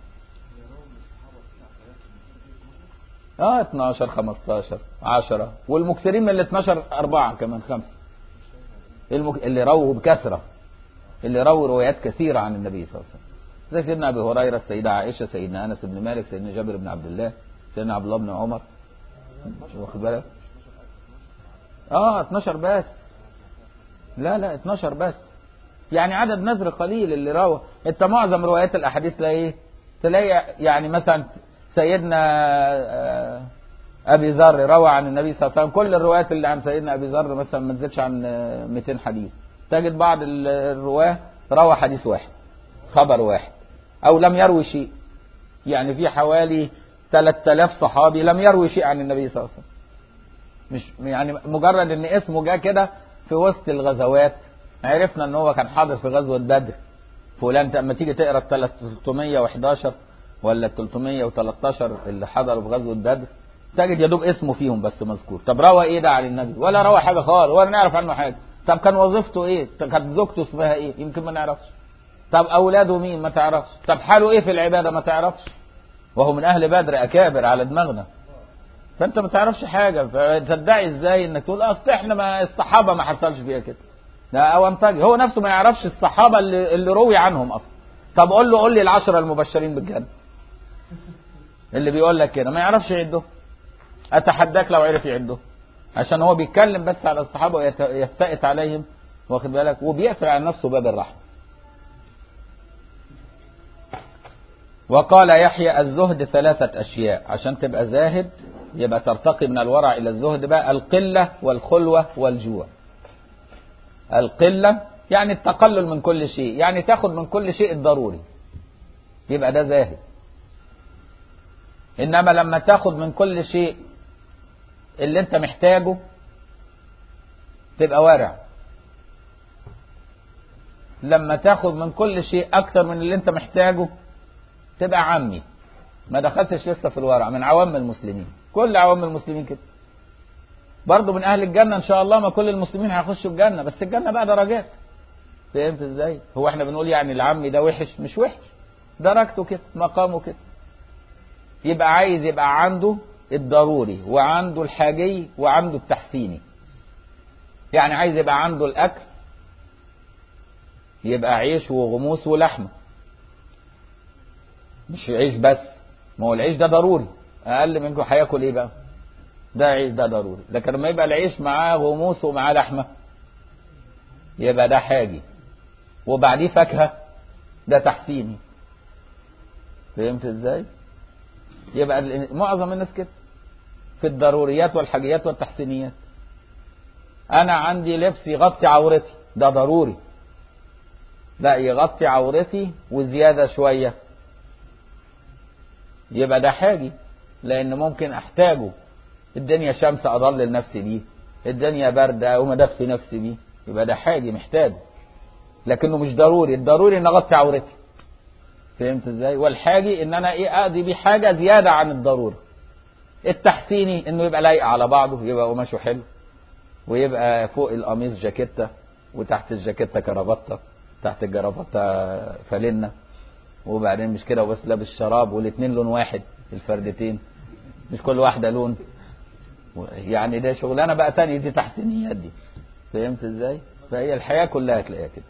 12 15 10، والمكثرين من ال 12 4 كمان 5 اللي رووا بكثرة، اللي رووا روايات كثيرة عن النبي صلى الله عليه وسلم، زي سيدنا أبي هريرة، السيدة عائشة، سيدنا أنس بن مالك، سيدنا جابر بن عبد الله، سيدنا عبد الله بن عمر. واخد بالك؟ 12 بس. لا 12 بس، يعني عدد نذر قليل اللي روى. انت معظم روايات الاحاديث تلاقي يعني مثلا سيدنا ابي ذر روى عن النبي صلى الله عليه وسلم، كل الروايات اللي عن سيدنا ابي ذر مثلا ما تزيدش عن 200 حديث. تجد بعض الرواه روى حديث واحد، خبر واحد، او لم يروي شيء. يعني في حوالي 3000 صحابي لم يروي شيء عن النبي صلى الله عليه وسلم. مش يعني مجرد ان اسمه جاء كده في وسط الغزوات عرفنا ان هو كان حاضر في غزوة بدر فلان. لما تيجي تقرا 311 ولا 313 اللي حضروا في غزوة بدر تجد يا دوب اسمه فيهم بس مذكور. طب روى ايه ده عن النبي؟ ولا روى حاجة خالص، ولا نعرف عنه حاجة. طب كان وظيفته ايه؟ كانت زوجته اسمها ايه؟ يمكن ما نعرفش. طب اولاده مين؟ ما تعرفش. طب حاله ايه في العبادة؟ ما تعرفش. وهو من اهل بدر اكابر على دماغنا. فانت ما تعرفش حاجة، فتدعي ازاي انك تقول اصل احنا ما الصحابة ما حصلش فيها كده؟ لا أونطجي هو نفسه ما يعرفش الصحابة اللي روي عنهم أصلا. طب قول لي ال10 المبشرين بالجنة اللي بيقول لك كده ما يعرفش يعده. أتحداك لو عرف يعده، عشان هو بيتكلم بس على الصحابة ويفتئت عليهم، واخد بالك، وبيقفل على نفسه باب الرحمة. وقال يحيى الزهد 3 أشياء. عشان تبقى زاهد يبقى ترتقي من الورع إلى الزهد بقى: القلة والخلوة والجوع. القلة يعني التقلل من كل شيء، يعني تاخد من كل شيء الضروري، يبقى ده زاهد. إنما لما تاخد من كل شيء اللي انت محتاجه تبقى وارع. لما تاخد من كل شيء أكتر من اللي انت محتاجه تبقى عمي. ما دخلتش لسه في الورع. من عوام المسلمين، كل عوام المسلمين كده. برضو من أهل الجنة إن شاء الله، ما كل المسلمين هيخشوا الجنة، بس الجنة بقى درجات. فهمت ازاي؟ هو احنا بنقول يعني العمي ده وحش؟ مش وحش، درجته كده، مقامه كده. يبقى عايز يبقى عنده الضروري وعنده الحاجي وعنده التحسيني. يعني عايز يبقى عنده الأكل، يبقى عيش وغموس ولحمة، مش عيش بس. ما هو العيش ده ضروري، أقل منكم هياكل ايه بقى؟ ده عيش، ده ضروري. لكن لما يبقى العيش معاه غموس ومعاه لحمة يبقى ده حاجي، وبعديه فاكهة، ده تحسيني. فهمت ازاي؟ يبقى معظم الناس كده في الضروريات والحاجيات والتحسينيات. انا عندي لبس يغطي عورتي، ده ضروري. لا، يغطي عورتي وزيادة شوية يبقى ده حاجي، لان ممكن احتاجه. الدنيا شمس اضلل نفسي بيه، الدنيا باردة اقوم ادفي نفسي بيه، يبقى ده حاجي محتاجه. لكنه مش ضروري. الضروري ان اغطي عورتي. فهمت ازاي؟ والحاجي ان انا اقضي بيه حاجة زيادة عن الضرورة. التحسيني انه يبقى لايق على بعضه، يبقى قماشه حلو، ويبقى فوق القميص جاكيتة، وتحت الجاكيتة كرافتة، تحت الجرافتة فالنة، وبعدين مش كده وبس لابس شراب والاتنين لون واحد، الفردتين مش كل واحدة لون. يعني ده شغلانة بقى تاني، دي تحسينيات دي. فهمت ازاي؟ فهي الحياة كلها تلاقيها كده.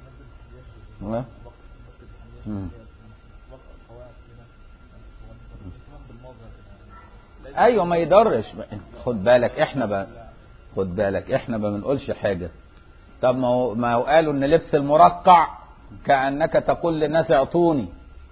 ايوه ما يضرش. خد بالك احنا ما بنقولش حاجة. طب ما هو قالوا ان لبس المرقع كأنك تقول للناس اعطوني.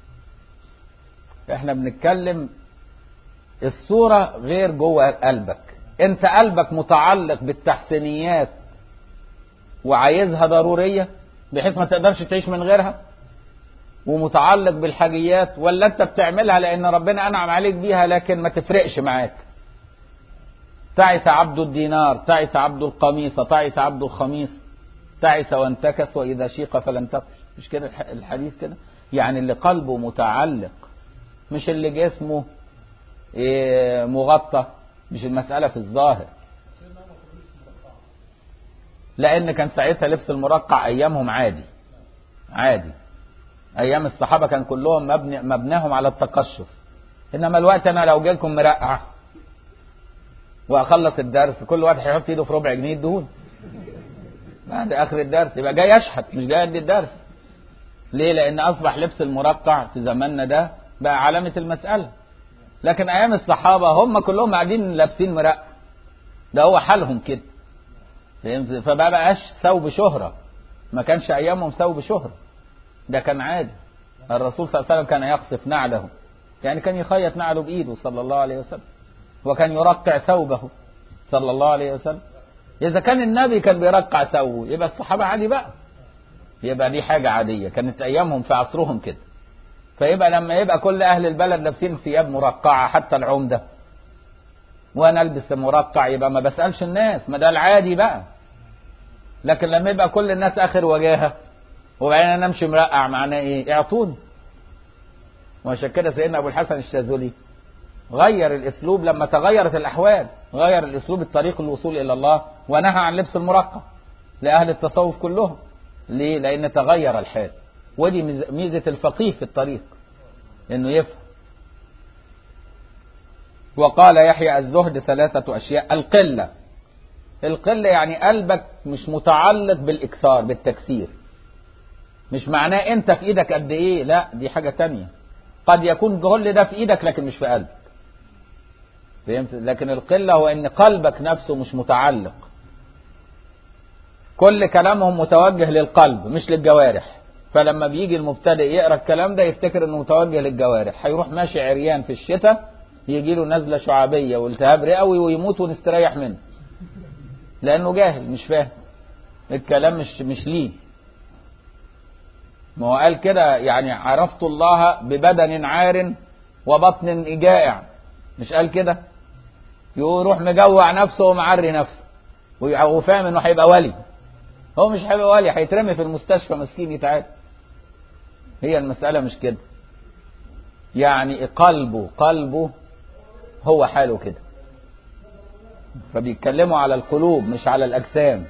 احنا بنتكلم الصورة غير جوه قلبك. انت قلبك متعلق بالتحسينيات وعايزها ضرورية بحيث ما تقدرش تعيش من غيرها، ومتعلق بالحاجيات، ولا انت بتعملها لان ربنا انعم عليك بيها لكن ما تفرقش معاك؟ تعس عبد الدينار، تعس عبد القميصة، تعس عبد الخميص، تعس وانتكس واذا شيق فلن تقش. مش كده الحديث كده؟ يعني اللي قلبه متعلق، مش اللي جسمه مغطى. مش المسألة في الظاهر، لان كان ساعتها لبس المرقع ايامهم عادي. عادي ايام الصحابة كان كلهم مبناهم على التقشف. انما الوقت انا لو جالكم مرقع واخلص الدرس، كل واحد هيحط ايده في ربع جنيه دهون بعد اخر الدرس، يبقى جاي يشحت مش جاي يدي الدرس. ليه؟ لان اصبح لبس المرقع في زماننا ده بقى علامة المسألة. لكن ايام الصحابة هم كلهم قاعدين لابسين مرقع، ده هو حالهم كده. فبقى بقاش ثوب شهرة، ما كانش ايامهم ثوب شهرة، ده كان عادي. الرسول صلى الله عليه وسلم كان يقصف نعله، يعني كان يخيط نعله بايده صلى الله عليه وسلم، وكان يرقع ثوبه صلى الله عليه وسلم. اذا كان النبي كان بيرقع ثوبه يبقى الصحابة عادي بقى، يبقى دي حاجة عادية كانت ايامهم في عصرهم كده. فيبقى لما يبقى كل اهل البلد لابسين ثياب مرقعة حتى العمدة وانا البس مرقع، يبقى ما بسألش الناس، ما ده العادي بقى. لكن لما يبقى كل الناس اخر وجاهة وبعدين انا امشي مرقع، معناه ايه؟ اعطوني. وعشان كده سيدنا ابو الحسن الشاذلي غير الاسلوب لما تغيرت الاحوال، غير الاسلوب الطريق للوصول الى الله ونهى عن لبس المرقع لاهل التصوف كلهم. ليه؟ لان تغير الحال، ودي ميزة الفقيه في الطريق انه يفهم. وقال يحيى الزهد 3 أشياء. القلة، القلة يعني قلبك مش متعلق بالاكثار بالتكثير. مش معناه انت في ايدك قد ايه، لا دي حاجة تانية. قد يكون كل ده في ايدك لكن مش في قلبك، فهمت؟ لكن القلة هو ان قلبك نفسه مش متعلق. كل كلامهم متوجه للقلب مش للجوارح. فلما بيجي المبتدئ يقرأ الكلام ده يفتكر انه متوجه للجوارح، هيروح ماشي عريان في الشتاء يجي له نزلة شعبية والتهاب رئوي ويموت ونستريح منه، لانه جاهل مش فاهم الكلام، مش ليه. ما هو قال كده يعني عرفت الله ببدن عار وبطن جائع، مش قال كده؟ يروح مجوع نفسه ومعري نفسه وفاهم انه هيبقى ولي. هو مش هيبقى ولي، هيترمي في المستشفى مسكين يتعاد. هي المسألة مش كده، يعني قلبه هو حاله كده. فبيتكلموا على القلوب مش على الأجسام.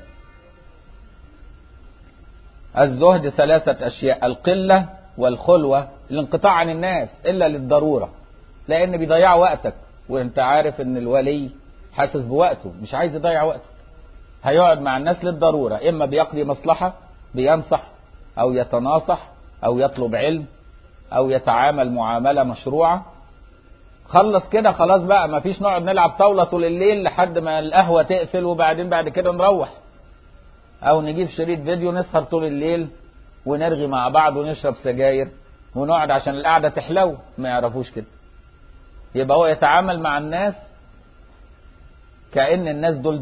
الزهد 3 أشياء. القلة والخلوة، الانقطاع عن الناس إلا للضرورة، لأن بيضيع وقتك، وانت عارف ان الولي حاسس بوقته مش عايز يضيع وقته. هيقعد مع الناس للضرورة، إما بيقضي مصلحة بينصح أو يتناصح أو يطلب علم أو يتعامل معاملة مشروعة. خلص كده خلاص بقى، ما فيش نقعد نلعب طاولة طول الليل لحد ما القهوة تقفل وبعدين بعد كده نروح، أو نجيب شريط فيديو نسهر طول الليل ونرغي مع بعض ونشرب سجاير ونقعد عشان القعدة تحلو. ما يعرفوش كده. يبقى هو يتعامل مع الناس كأن الناس دول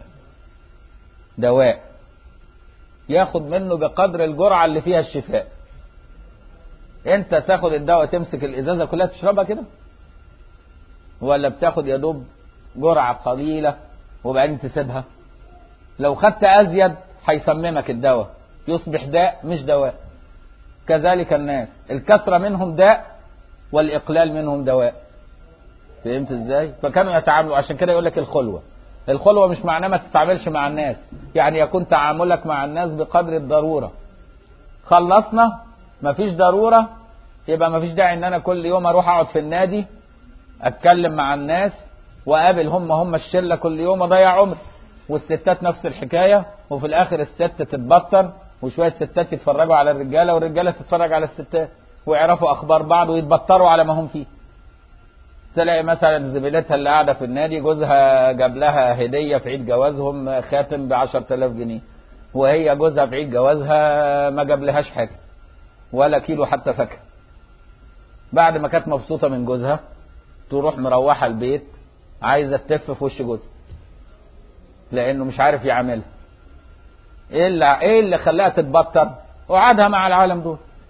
دواء ياخد منه بقدر الجرعة اللي فيها الشفاء. انت تاخد الدواء تمسك الازازة كلها تشربها كده، ولا بتاخد يا دوب جرعة قليلة وبعدين تسيبها؟ لو خدت ازيد هيسممك الدواء، يصبح داء مش دواء. كذلك الناس الكثرة منهم داء والاقلال منهم دواء. فهمت ازاي؟ فكانوا يتعاملوا. عشان كده يقول لك الخلوة مش معناه ما تتعاملش مع الناس، يعني يكون تعاملك مع الناس بقدر الضرورة. خلصنا مفيش ضرورة، يبقى مفيش داعي ان انا كل يوم اروح اقعد في النادي اتكلم مع الناس وقابل هم الشلة كل يوم اضيع عمر. والستات نفس الحكاية، وفي الاخر الست تتبطر وشوية ستات يتفرجوا على الرجالة والرجالة تتفرج على الستات ويعرفوا اخبار بعض ويتبطروا على ما هم فيه. تلاقي مثلا زميلتها اللي قاعدة في النادي جوزها جاب لها هدية في عيد جوازهم خاتم ب10,000 جنيه، وهي جوزها في عيد جوازها ما جاب لهاش حاجة ولا كيلو حتى فاكهة. بعد ما كانت مبسوطة من جوزها تروح مروحة البيت عايزة تتف في وش جوزها لأنه مش عارف يعملها. ايه اللي خلاها تتبطر؟ وقعدها مع العالم دول.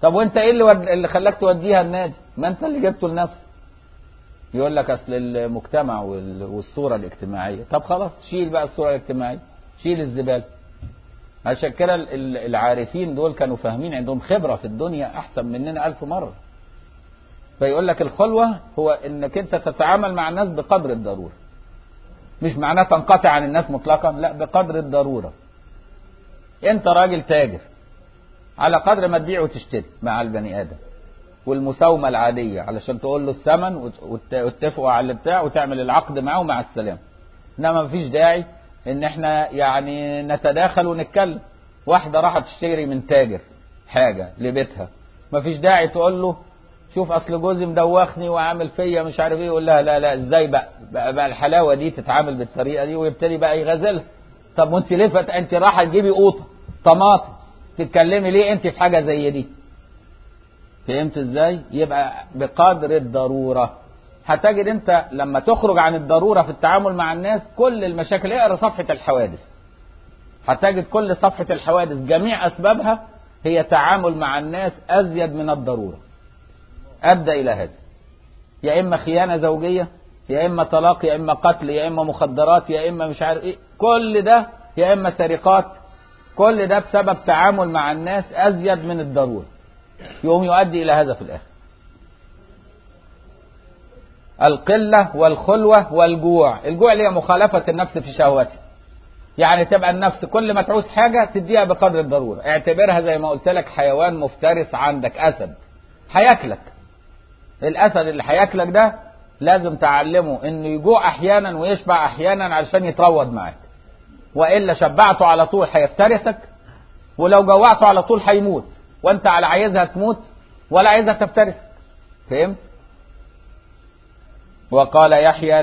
طب وانت ايه اللي خلاك توديها النادي؟ ما انت اللي جبته لنفسك. يقول لك اصل المجتمع والصورة الاجتماعية. طب خلاص شيل بقى الصورة الاجتماعية، شيل الزبالة. عشان كده العارفين دول كانوا فاهمين، عندهم خبرة في الدنيا احسن مننا 1000 مرة. فيقول لك الخلوة هو انك انت تتعامل مع الناس بقدر الضرورة، مش معناه تنقطع عن الناس مطلقا، لا، بقدر الضرورة. انت راجل تاجر، على قدر ما تبيع وتشتري مع البني ادم، والمساومة العادية علشان تقول له الثمن واتفقوا على البتاع وتعمل العقد معه مع السلام. انما مفيش داعي ان احنا يعني نتداخل ونتكلم. واحدة راحت تشتري من تاجر حاجة لبيتها، مفيش داعي تقول له شوف اصل جوزي مدوخني وعامل فيا مش عارف ايه. يقول لها لا لا، ازاي بقى الحلاوة دي تتعامل بالطريقة دي؟ ويبتدي بقى يغازلها. طب وانت ليه انت رايحة تجيبي قوطة طماطم تتكلمي ليه انت في حاجة زي دي؟ فهمت ازاي؟ يبقى بقدر الضرورة. هتجد انت لما تخرج عن الضرورة في التعامل مع الناس كل المشاكل. اقرا صفحة الحوادث، هتجد كل صفحة الحوادث جميع اسبابها هي تعامل مع الناس ازيد من الضرورة، ادى الى هذا. يا اما خيانة زوجية، يا اما طلاق، يا اما قتل، يا اما مخدرات، يا اما مش عارف ايه، كل ده، يا اما سرقات. كل ده بسبب تعامل مع الناس ازيد من الضرورة، يقوم يؤدي الى هذا في الاخر. القلة والخلوة والجوع. الجوع اللي هي مخالفة النفس في شهوتها، يعني تبقى النفس كل ما تعوز حاجة تديها بقدر الضرورة. اعتبرها زي ما قلت لك حيوان مفترس عندك، أسد هياكلك. الأسد اللي هياكلك ده لازم تعلمه انه يجوع احيانا ويشبع احيانا علشان يتروض معاك، وإلا شبعته على طول هيفترسك، ولو جوعته على طول هيموت، وانت على عايزها تموت ولا عايزها تفترسك. فهمت؟ وقال يحيى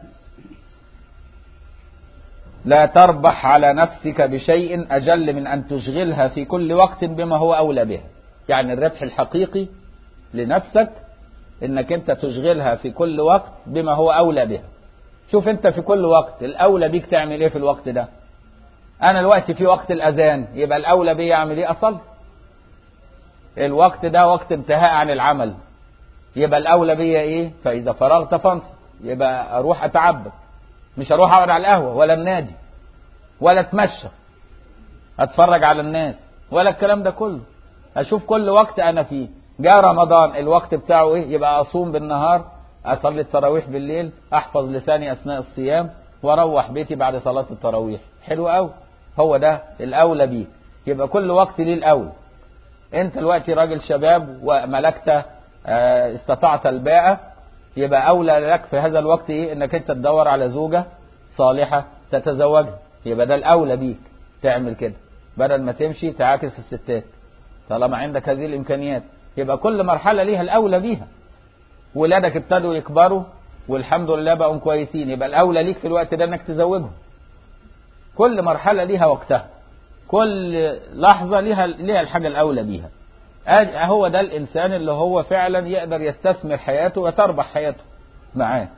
لا تربح على نفسك بشيء أجل من أن تشغلها في كل وقت بما هو أولى بها. يعني الربح الحقيقي لنفسك إنك أنت تشغلها في كل وقت بما هو أولى بها. شوف أنت في كل وقت الأولى بيك تعمل إيه في الوقت ده. أنا الوقت في وقت الأذان، يبقى الأولى بي أعمل إيه؟ أصلي. الوقت ده وقت انتهاء عن العمل، يبقى الأولى بي إيه؟ فإذا فرغت فانصب، يبقى أروح أتعبد، مش أروح أقعد على القهوة ولا النادي ولا أتمشى أتفرج على الناس ولا الكلام ده كله. أشوف كل وقت أنا فيه. جاء رمضان الوقت بتاعه إيه؟ يبقى أصوم بالنهار، أصلي التراويح بالليل، أحفظ لساني أثناء الصيام، وأروح بيتي بعد صلاة التراويح. حلو أوي. هو ده الأولى بيه. يبقى كل وقت ليه الأولى. أنت دلوقتي راجل شباب وملكت استطعت الباءة، يبقى أولى لك في هذا الوقت إيه؟ إنك أنت تدور على زوجة صالحة تتزوجها. يبقى ده الأولى بيك تعمل كده، بدل ما تمشي تعاكس الستات طالما عندك هذه الإمكانيات. يبقى كل مرحلة ليها الأولى بيها. ولادك ابتدوا يكبروا والحمد لله بقوا كويسين، يبقى الأولى ليك في الوقت ده إنك تزوجهم. كل مرحلة ليها وقتها، كل لحظة ليها الحاجة الأولى بيها. هو ده الإنسان اللي هو فعلا يقدر يستثمر حياته وتربح حياته معاه.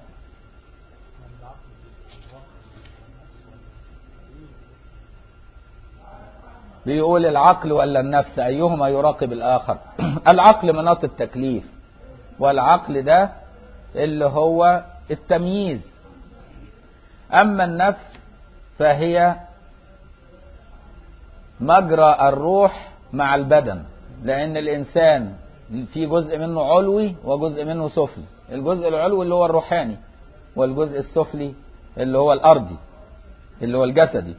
بيقول العقل ولا النفس أيهما يراقب الآخر؟ العقل مناط التكليف، والعقل ده اللي هو التمييز. أما النفس فهي مجرى الروح مع البدن، لأن الإنسان في جزء منه علوي وجزء منه سفلي. الجزء العلوي اللي هو الروحاني، والجزء السفلي اللي هو الأرضي اللي هو الجسدي.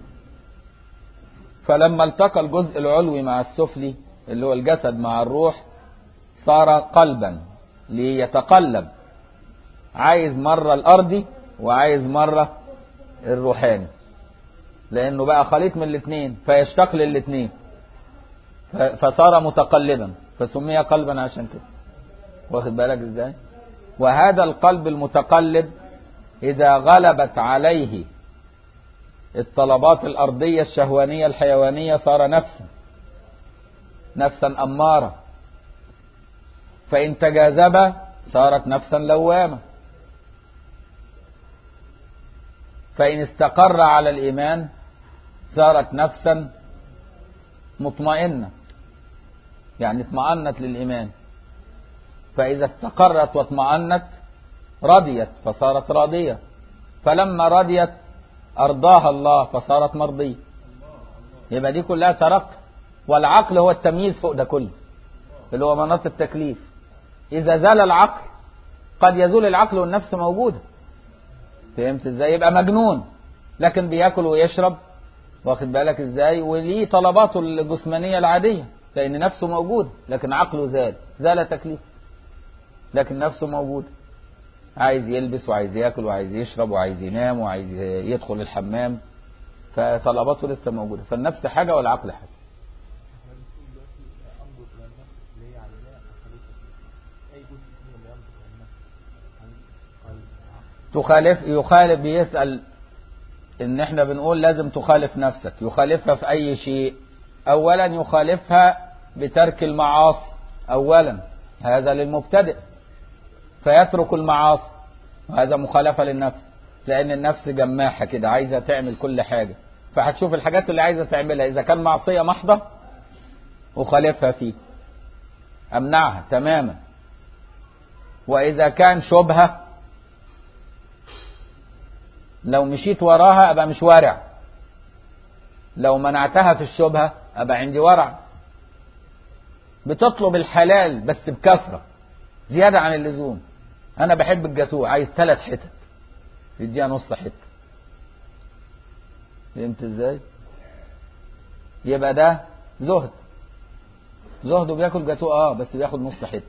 فلما التقى الجزء العلوي مع السفلي اللي هو الجسد مع الروح صار قلبا ليتقلب، عايز مرة الأرضي وعايز مرة الروحاني، لأنه بقى خليط من الاثنين فيشتاق للاثنين، فصار متقلبا فسمي قلبا عشان كده. واخد بالك ازاي؟ وهذا القلب المتقلب إذا غلبت عليه الطلبات الأرضية الشهوانية الحيوانية صار نفسا أمارة، فإن تجاذب صارت نفسا لوامة، فإن استقر على الإيمان صارت نفسا مطمئنة. يعني اطمأنت للإيمان، فإذا استقرت واطمأنت رضيت فصارت راضية، فلما رضيت أرضاها الله فصارت مرضية. يبقى دي كلها ترقي. والعقل هو التمييز فوق ده كله، اللي هو مناط التكليف. إذا زال العقل قد يزول العقل والنفس موجودة. فهمت ازاي؟ يبقى مجنون لكن بياكل ويشرب، واخد بالك ازاي، وليه طلباته الجسمانية العادية، لأن نفسه موجود لكن عقله زال تكليف، لكن نفسه موجود، عايز يلبس وعايز ياكل وعايز يشرب وعايز ينام وعايز يدخل الحمام، فطلباته لسه موجودة. فالنفس حاجة والعقل حاجة. يخالف بيسأل ان احنا بنقول لازم تخالف نفسك. يخالفها في اي شيء؟ اولا يخالفها بترك المعاصي اولا، هذا للمبتدئ، فيترك المعاصي، وهذا مخالفة للنفس، لان النفس جماحة كده عايزة تعمل كل حاجة، فهتشوف الحاجات اللي عايزة تعملها اذا كان معصية محضة اخالفها فيه، امنعها تماما. واذا كان شبهة لو مشيت وراها ابقى مش وارع، لو منعتها في الشبهة ابقى عندي ورع. بتطلب الحلال بس بكثرة زيادة عن اللزوم. انا بحب الجاتوه، عايز 3 حتت، يديها نص حتة. فهمت ازاي؟ يبقى ده زهد وبياكل جاتوه بس بياخد نص حتة.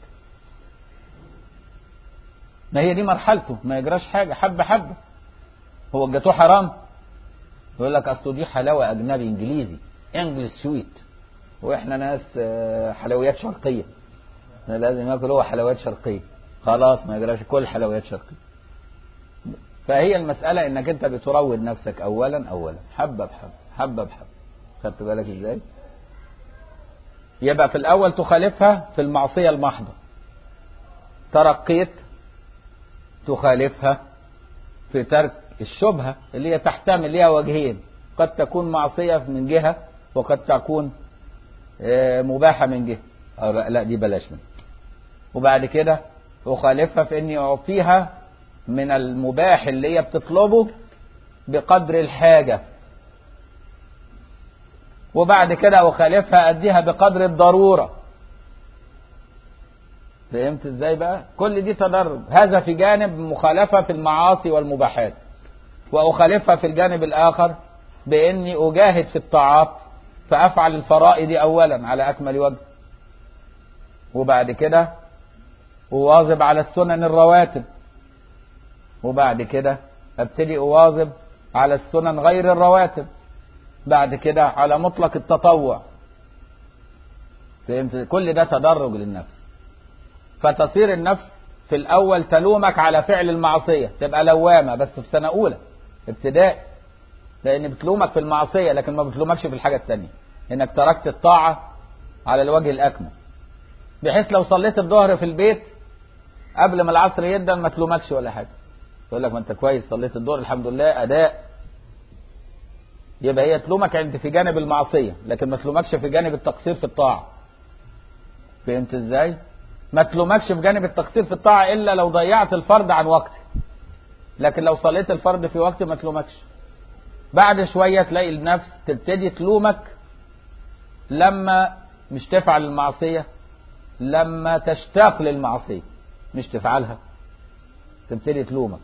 ما هي دي مرحلته، ما يجراش حاجة، حبة حبة. هو الجاتوه حرام؟ يقول لك اصله دي حلاوة اجنبي انجليزي، انجلش سويت، واحنا ناس حلويات شرقية، لازم ياكل هو حلويات شرقية. خلاص ما يجراش، كل حلويات شرقية. فهي المسألة انك انت بتروض نفسك اولا حبة بحبة حبة بحبة. خدت بالك ازاي؟ يبقى في الاول تخالفها في المعصية المحضة، ترقيت تخالفها في ترك الشبهة اللي هي تحتمل ليها وجهين، قد تكون معصية من جهة وقد تكون مباحة من جهة، لا دي بلاش منها. وبعد كده أخالفها في أني أعطيها من المباح اللي هي بتطلبه بقدر الحاجة، وبعد كده أخالفها أديها بقدر الضرورة. فهمت ازاي بقى؟ كل دي تدرج. هذا في جانب مخالفة في المعاصي والمباحات، وأخالفها في الجانب الآخر بإني أجاهد في الطاعات، فأفعل الفرائض أولا على أكمل وجه، وبعد كده أواظب على السنن الرواتب، وبعد كده أبتدي أواظب على السنن غير الرواتب، بعد كده على مطلق التطوع. فهمت؟ كل ده تدرج للنفس. فتصير النفس في الأول تلومك على فعل المعصية، تبقى لوامة بس في سنة أولى ابتدائي، لأن بتلومك في المعصية لكن ما بتلومكش في الحاجة التانية، إنك تركت الطاعة على الوجه الأكمل، بحيث لو صليت الظهر في البيت قبل ما العصر يدن ما تلومكش ولا حاجة، تقول لك ما أنت كويس صليت الظهر الحمد لله أداء. يبقى هي تلومك عند في جانب المعصية لكن ما تلومكش في جانب التقصير في الطاعة. فهمت ازاي؟ ما تلومكش في جانب التقصير في الطاعة إلا لو ضيعت الفرض عن وقته، لكن لو صليت الفرض في وقت ما تلومكش. بعد شوية تلاقي النفس تبتدي تلومك لما مش تفعل المعصية، لما تشتاق للمعصية مش تفعلها تبتدي تلومك،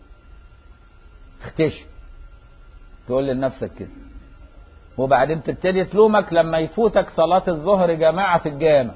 تختشي تقول لنفسك كده. وبعدين تبتدي تلومك لما يفوتك صلاة الظهر جماعة في الجامع،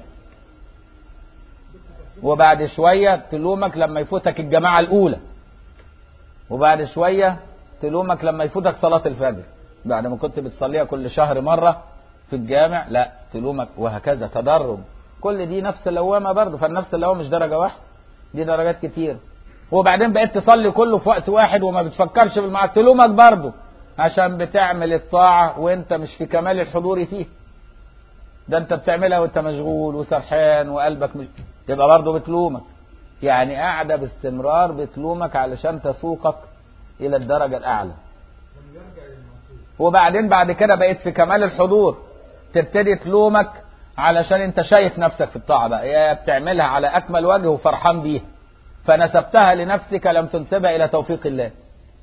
وبعد شوية تلومك لما يفوتك الجماعة الأولى، وبعد شوية تلومك لما يفوتك صلاة الفجر بعد ما كنت بتصليها كل شهر مرة في الجامع، لا تلومك، وهكذا تدرج. كل دي نفس اللوامة برضه. فالنفس اللوامة مش درجة واحدة، دي درجات كتير. وبعدين بقيت تصلي كله في وقت واحد وما بتفكرش بالمعصية، تلومك برضه عشان بتعمل الطاعة وانت مش في كمال الحضور فيه، ده انت بتعملها وانت مشغول وسرحان وقلبك مش، تبقى برضه بتلومك. يعني قاعدة باستمرار بتلومك علشان تسوقك إلى الدرجة الأعلى. وبعدين بعد كده بقيت في كمال الحضور تبتدي تلومك علشان انت شايف نفسك في الطاعة بقى، يا بتعملها على اكمل وجه وفرحان بيها، فنسبتها لنفسك لم تنسبها الى توفيق الله.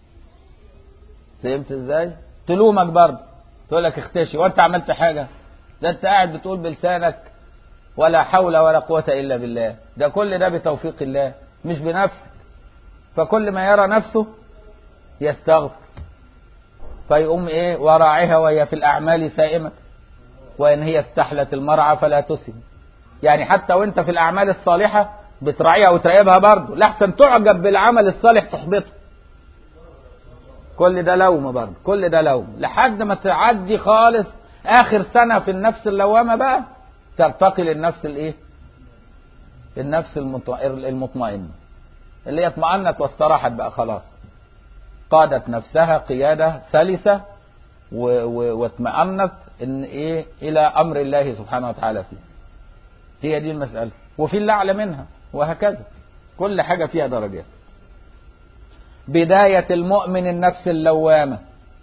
فهمت ازاي؟ تلومك برضه، تقول لك اختشي وانت عملت حاجة؟ ده انت قاعد بتقول بلسانك ولا حول ولا قوة الا بالله، ده كل ده بتوفيق الله مش بنفسك. فكل ما يرى نفسه يستغفر، فيقوم ايه وراعيها وهي في الاعمال سائمة، وان هي استحلت المرعى فلا تسم. يعني حتى وانت في الاعمال الصالحة بتراعيها وتراقبها برضه، لحسن تعجب بالعمل الصالح تحبطه. كل ده لوم برضه، كل ده لوم، لحد ما تعدي خالص اخر سنة في النفس اللوامة بقى، ترتقي للنفس الايه؟ النفس المطمئنة، اللي هي اطمأنت واستراحت بقى خلاص، قادت نفسها قيادة سلسة واطمأنت ان ايه الى امر الله سبحانه وتعالى فيه. هي دي المسألة، وفي اللي اعلى منها، وهكذا كل حاجة فيها درجات. بداية المؤمن النفس اللوامة،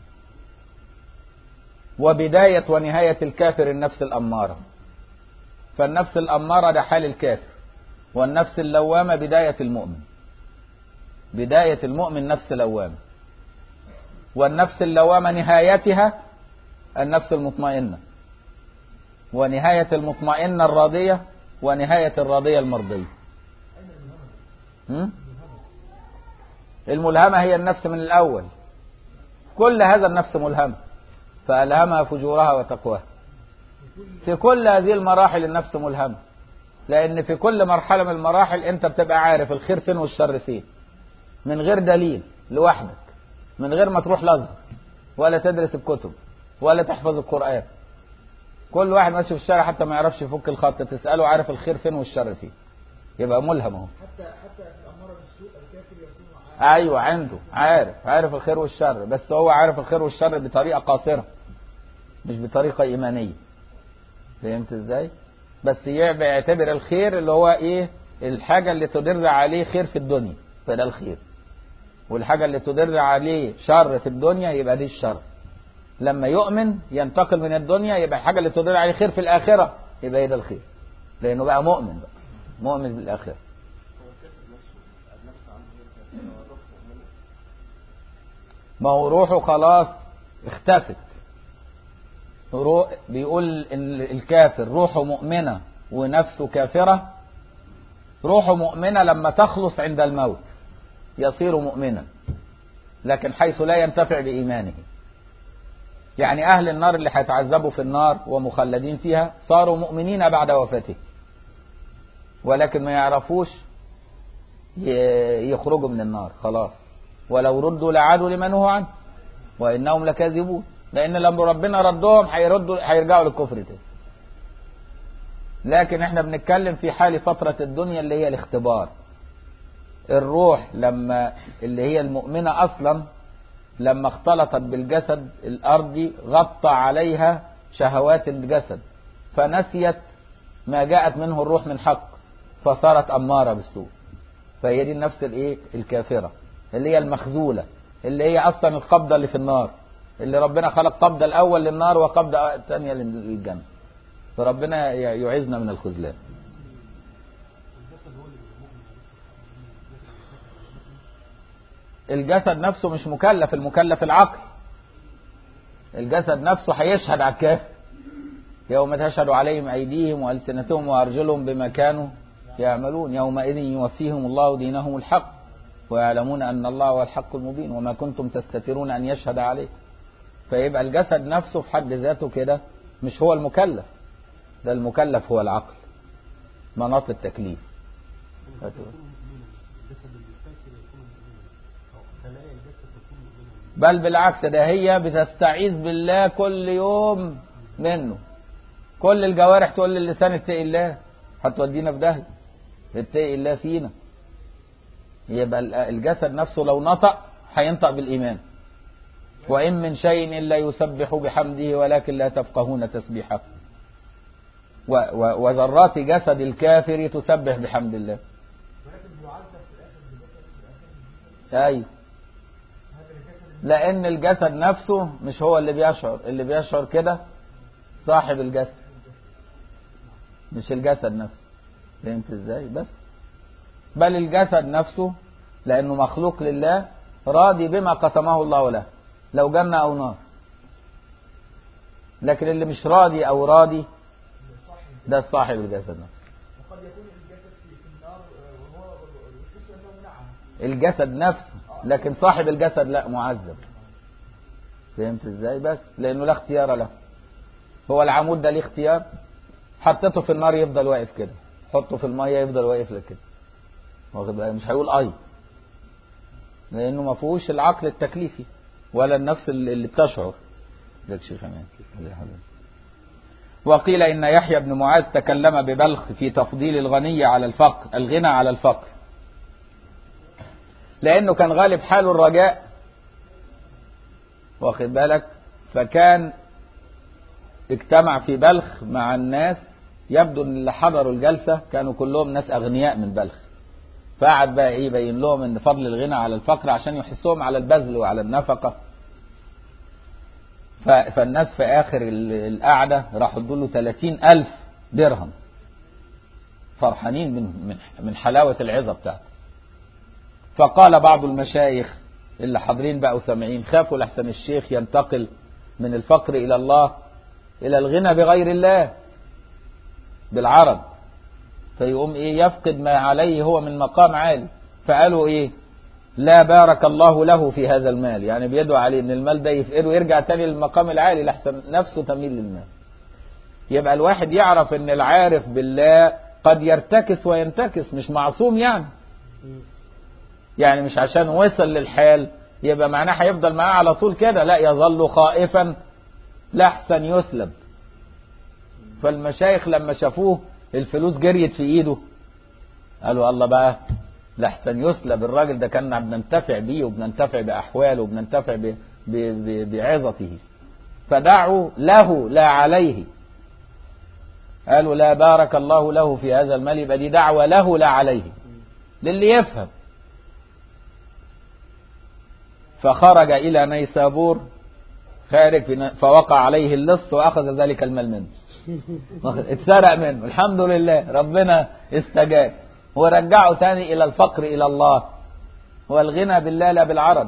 وبداية ونهاية الكافر النفس الأمارة. فالنفس الأمارة ده حال الكافر، والنفس اللوامة بداية المؤمن. بداية المؤمن نفس لوامة، والنفس اللوامة نهايتها النفس المطمئنة، ونهاية المطمئنة الراضية، ونهاية الراضية المرضية. الملهمة هي النفس من الأول، كل هذا النفس ملهمة، فألهمها فجورها وتقواها. في كل هذه المراحل النفس ملهمة، لأن في كل مرحلة من المراحل أنت بتبقى عارف الخير فين والشر فين، من غير دليل، لوحدك، من غير ما تروح الأزهر ولا تدرس الكتب ولا تحفظ القرآن. كل واحد ماشي في الشارع حتى ما يعرفش يفك الخط، تسأله عارف الخير فين والشر فين، يبقى ملهم اهو. حتى الأمارة بالسوء الكافر يكون ايوه عنده عارف الخير والشر، بس هو عارف الخير والشر بطريقة قاصرة مش بطريقة إيمانية. فهمت ازاي؟ بس يعتبر الخير اللي هو ايه؟ الحاجة اللي تدر عليه خير في الدنيا فده الخير، والحاجة اللي تدر عليه شر في الدنيا يبقى دي الشر. لما يؤمن ينتقل من الدنيا، يبقى الحاجة اللي تدر عليه خير في الآخرة يبقى ايه ده الخير، لأنه بقى مؤمن، بقى مؤمن بالآخرة. ما هو روحه خلاص اختفت. بيقول ان الكافر روحه مؤمنة ونفسه كافرة. روحه مؤمنة لما تخلص عند الموت يصير مؤمنا، لكن حيث لا ينتفع بإيمانه. يعني أهل النار اللي هيتعذبوا في النار ومخلدين فيها صاروا مؤمنين بعد وفاته، ولكن ما يعرفوش يخرجوا من النار خلاص، ولو ردوا لعادوا لما نهوا عنه وإنهم لكاذبون، لأن لما ربنا ردهم هيرجعوا للكفر تاني. لكن احنا بنتكلم في حال فترة الدنيا اللي هي الاختبار. الروح لما اللي هي المؤمنة أصلا لما اختلطت بالجسد الأرضي غطى عليها شهوات الجسد، فنسيت ما جاءت منه الروح من حق، فصارت أمارة بالسوء. فهي دي النفس الايه الكافرة اللي هي المخذولة، اللي هي أصلا القبضة اللي في النار، اللي ربنا خلق قبضة الأول للنار وقبضة ثانية للجنة. فربنا يعيذنا من الخذلان. الجسد نفسه مش مكلف، المكلف العقل. الجسد نفسه هيشهد على الكافر يوم تشهد عليهم أيديهم وألسنتهم وأرجلهم بما كانوا يعملون، يومئذ يوفيهم الله دينهم الحق ويعلمون أن الله هو الحق المبين وما كنتم تستترون أن يشهد عليه. فيبقى الجسد نفسه في حد ذاته كده مش هو المكلف، ده المكلف هو العقل، مناط التكليف. بل بالعكس، ده هي بتستعيذ بالله كل يوم منه. كل الجوارح تقول للسان اتقي الله، هتودينا في داهية، اتقي الله فينا. يبقى الجسد نفسه لو نطق هينطق بالإيمان. وإن من شيء إلا يسبح بحمده ولكن لا تفقهون تسبيحه. وذرات جسد الكافر تسبح بحمد الله. أي لأن الجسد نفسه مش هو اللي بيشعر، اللي بيشعر كده صاحب الجسد. مش الجسد نفسه. فهمت ازاي؟ بس بل الجسد نفسه لأنه مخلوق لله راضي بما قسمه الله له، لو جنة أو نار. لكن اللي مش راضي أو راضي ده صاحب الجسد نفسه. وقد يكون الجسد في النار وهو يحس انه نعم. الجسد نفسه، لكن صاحب الجسد لا، معذب. فهمت ازاي؟ بس لأنه لا اختيار له. هو العمود ده ليه اختيار؟ حطيته في النار يفضل واقف كده، حطه في المية يفضل واقف لك كده، واخد بالك؟ مش هيقول اي، لانه ما فيهوش العقل التكليفي ولا النفس اللي بتشعر. ده شيخ امان. وقيل ان يحيى بن معاذ تكلم ببلخ في تفضيل الغني على الفقر، الغنى على الفقر، لانه كان غالب حاله الرجاء، واخد بالك؟ فكان اجتمع في بلخ مع الناس، يبدو ان اللي حضروا الجلسة كانوا كلهم ناس اغنياء من بلخ، فقعد بقى ايه يبين لهم ان فضل الغنى على الفقر عشان يحسوهم على البذل وعلى النفقة. فالناس في اخر القعدة راحوا ادوا له 30,000 درهم، فرحانين من حلاوة العظة بتاعته. فقال بعض المشايخ اللي حاضرين بقى وسامعين، خافوا لحسن الشيخ ينتقل من الفقر الى الله الى الغنى بغير الله بالعرض، فيقوم ايه يفقد ما عليه هو من مقام عالي. فقالوا ايه؟ لا بارك الله له في هذا المال، يعني بيدعو عليه ان المال ده يفقده ويرجع تاني للمقام العالي لحسن نفسه تميل للمال. يبقى الواحد يعرف ان العارف بالله قد يرتكس وينتكس، مش معصوم يعني مش عشان وصل للحال يبقى معناه هيفضل معاه على طول كده، لا، يظل خائفا لحسن يسلب. فالمشايخ لما شافوه الفلوس جريت في ايده قالوا الله بقى لحسن يسلب، الراجل ده كنا بننتفع بيه وبننتفع بأحواله وبننتفع بعظته. فدعوا له لا عليه، قالوا لا بارك الله له في هذا المال، يبقى دي دعوة له لا عليه للي يفهم. فخرج إلى نيسابور، خارج فوقع عليه اللص وأخذ ذلك المال منه، اتسرق منه. الحمد لله ربنا استجاب ورجعه تاني إلى الفقر إلى الله والغنى بالله لا بالعرض.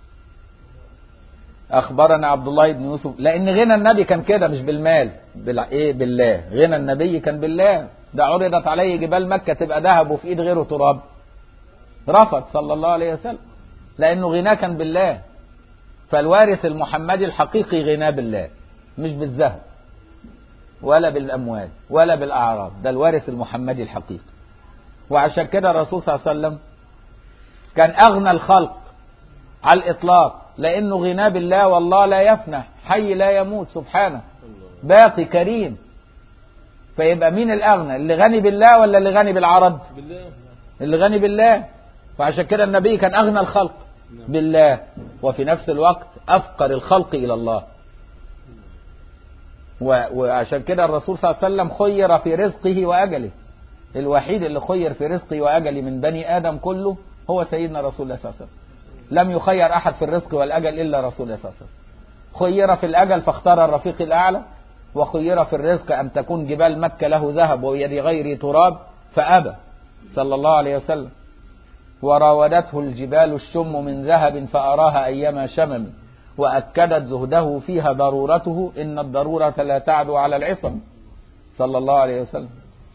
أخبرنا عبد الله بن يوسف، لأن غنى النبي كان كده مش بالمال، بالله. غنى النبي كان بالله. ده عرضت عليه جبال مكة تبقى ذهب وفي إيد غيره تراب، رفض صلى الله عليه وسلم، لأنه غناه كان بالله. فالوارث المحمدي الحقيقي غناه بالله، مش بالذهب ولا بالأموال ولا بالأعراض، ده الوارث المحمدي الحقيقي. وعشان كده الرسول صلى الله عليه وسلم كان أغنى الخلق على الإطلاق، لأنه غناه بالله، والله لا يفنى، حي لا يموت سبحانه، باقي كريم. فيبقى مين الأغنى؟ اللي غني بالله ولا اللي غني بالعرض؟ اللي غني بالله. فعشان كده النبي كان أغنى الخلق بالله، وفي نفس الوقت أفقر الخلق إلى الله. وعشان كده الرسول صلى الله عليه وسلم خير في رزقه وأجله، الوحيد اللي خير في رزقه وأجله من بني آدم كله هو سيدنا رسول الله صلى الله عليه وسلم. لم يخير أحد في الرزق والأجل إلا رسول الله صلى الله عليه وسلم. خير في الأجل فاختار الرفيق الأعلى، وخير في الرزق أن تكون جبال مكة له ذهب ويد غيره تراب فأبى صلى الله عليه وسلم. وراودته الجبال الشم من ذهب فأراها أيما شمم، وأكدت زهده فيها ضرورته، إن الضرورة لا تعدو على العصم صلى الله عليه وسلم.